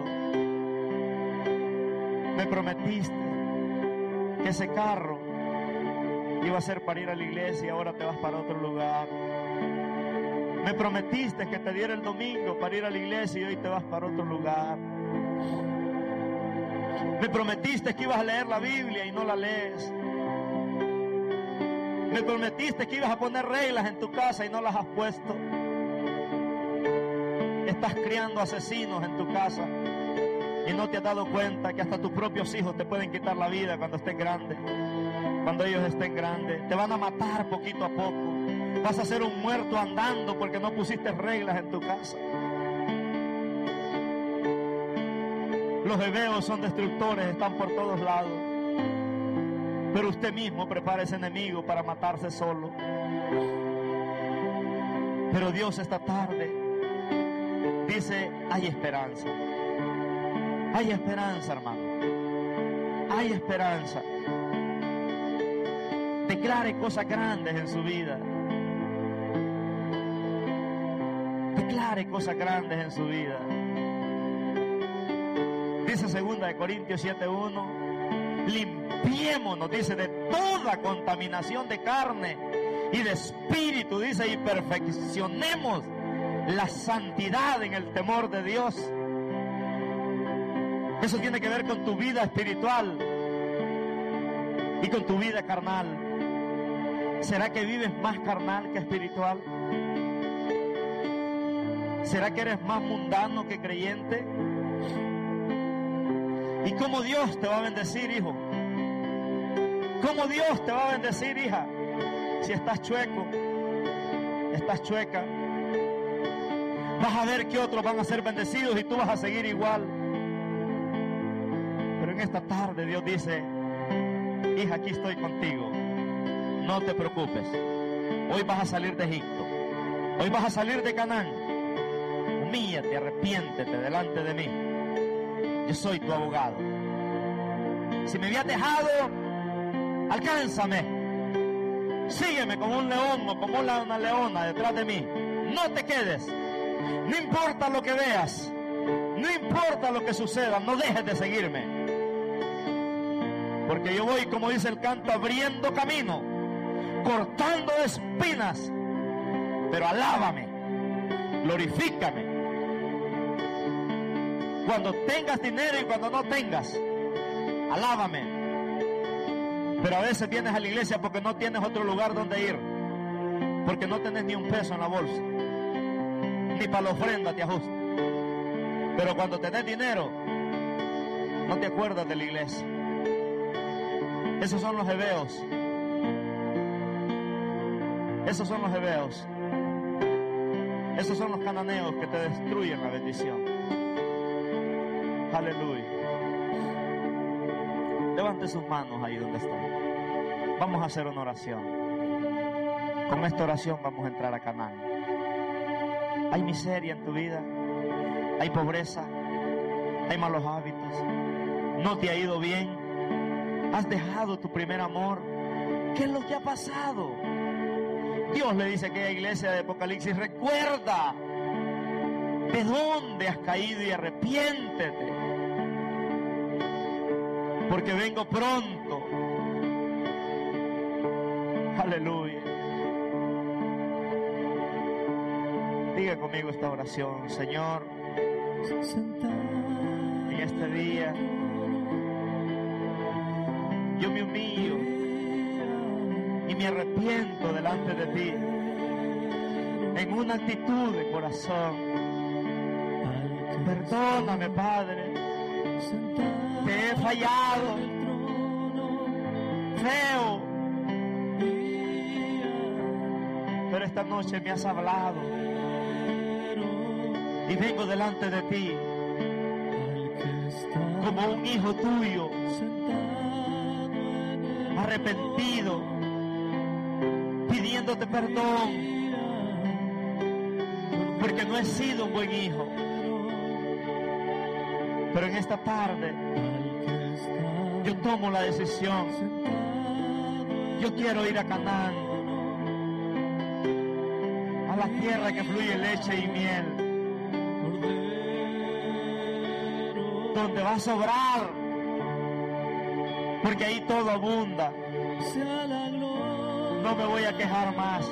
Me prometiste que ese carro iba a ser para ir a la iglesia y ahora te vas para otro lugar. Me prometiste que te diera el domingo para ir a la iglesia y hoy te vas para otro lugar. Me prometiste que ibas a leer la Biblia y no la lees. Me prometiste que ibas a poner reglas en tu casa y no las has puesto. Estás criando asesinos en tu casa y no te has dado cuenta que hasta tus propios hijos te pueden quitar la vida cuando estés grande. Cuando ellos estén grandes, te van a matar poquito a poco. Vas a ser un muerto andando porque no pusiste reglas en tu casa. Los hebeos son destructores, están por todos lados. Pero usted mismo prepara ese enemigo para matarse solo. Pero Dios esta tarde dice: hay esperanza. Hay esperanza, hermano. Hay esperanza. Declare cosas grandes en su vida. Declare cosas grandes en su vida. Dice segunda de Corintios siete uno: limpiémonos, dice, de toda contaminación de carne y de espíritu, dice, y perfeccionemos la santidad en el temor de Dios. Eso tiene que ver con tu vida espiritual y con tu vida carnal. ¿Será que vives más carnal que espiritual? ¿Será que eres más mundano que creyente? ¿Y cómo Dios te va a bendecir, hijo? ¿Cómo Dios te va a bendecir, hija? Si estás chueco, estás chueca, vas a ver que otros van a ser bendecidos y tú vas a seguir igual. Pero en esta tarde Dios dice: hija, aquí estoy contigo. No te preocupes. Hoy vas a salir de Egipto. Hoy vas a salir de Canaán. humíllate, arrepiéntete delante de mí. Yo soy tu abogado. Si me habías dejado, alcánzame. Sígueme como un león o como una leona detrás de mí. No te quedes. No importa lo que veas. No importa lo que suceda. No dejes de seguirme. Porque yo voy, como dice el canto, abriendo camino, cortando espinas. Pero alábame. Glorifícame. Cuando tengas dinero y cuando no tengas, alábame. Pero a veces vienes a la iglesia porque no tienes otro lugar donde ir, porque no tenés ni un peso en la bolsa, ni para la ofrenda te ajusta. Pero cuando tenés dinero, no te acuerdas de la iglesia. Esos son los hebeos. Esos son los hebeos. Esos son los cananeos que te destruyen la bendición. Aleluya. Levante sus manos ahí donde están. Vamos a hacer una oración. Con esta oración vamos a entrar a Canaán. Hay miseria en tu vida, hay pobreza, hay malos hábitos, no te ha ido bien, has dejado tu primer amor. ¿Qué es lo que ha pasado? Dios le dice a aquella iglesia de Apocalipsis: recuerda de dónde has caído y arrepiéntete, porque vengo pronto. Aleluya. Diga conmigo esta oración: Señor, en este día yo me humillo y me arrepiento delante de ti en una actitud de corazón. Perdóname, Padre, te he fallado feo, pero esta noche me has hablado y vengo delante de ti como un hijo tuyo, arrepentido, pidiéndote perdón, porque no he sido un buen hijo. Pero en esta tarde yo tomo la decisión. Yo quiero ir a Canaán, a la tierra que fluye leche y miel, donde va a sobrar, porque ahí todo abunda. No me voy a quejar más.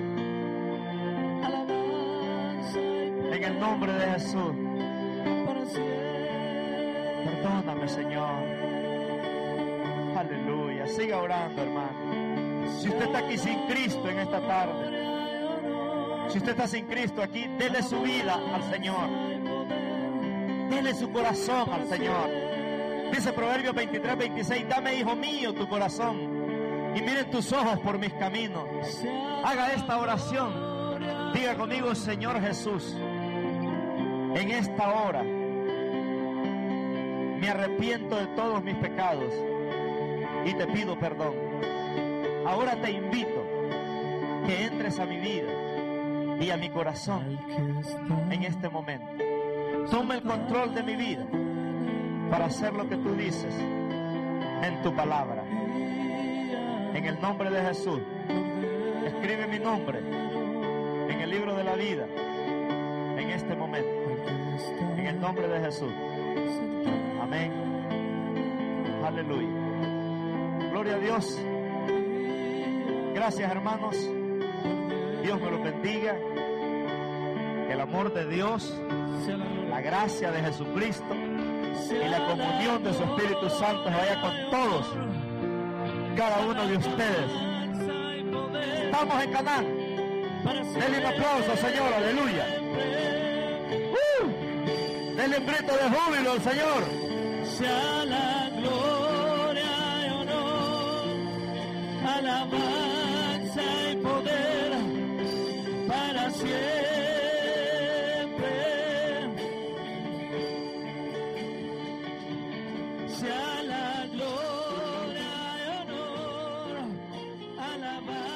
En el nombre de Jesús. Perdóname, Señor. Aleluya. Siga orando, hermano. Si usted está aquí sin Cristo en esta tarde, si usted está sin Cristo aquí, dele su vida al Señor. Dele su corazón al Señor. Dice Proverbios veintitrés, veintiséis: dame, hijo mío, tu corazón, y miren tus ojos por mis caminos. Haga esta oración. Diga conmigo: Señor Jesús, en esta hora me arrepiento de todos mis pecados y te pido perdón. Ahora te invito que entres a mi vida y a mi corazón en este momento. Toma el control de mi vida para hacer lo que tú dices en tu palabra. En el nombre de Jesús, escribe mi nombre en el libro de la vida en este momento. En el nombre de Jesús. Amén. Aleluya. Gloria a Dios. Gracias, hermanos. Dios me los bendiga. Que el amor de Dios, la gracia de Jesucristo y la comunión de su Espíritu Santo vaya con todos, cada uno de ustedes. Estamos en Canaán. Denle un aplauso, Señor. Aleluya. Uh, denle un grito de júbilo al Señor. Sea la gloria y honor, alabanza y poder para siempre. Sea la gloria y honor, alabanza.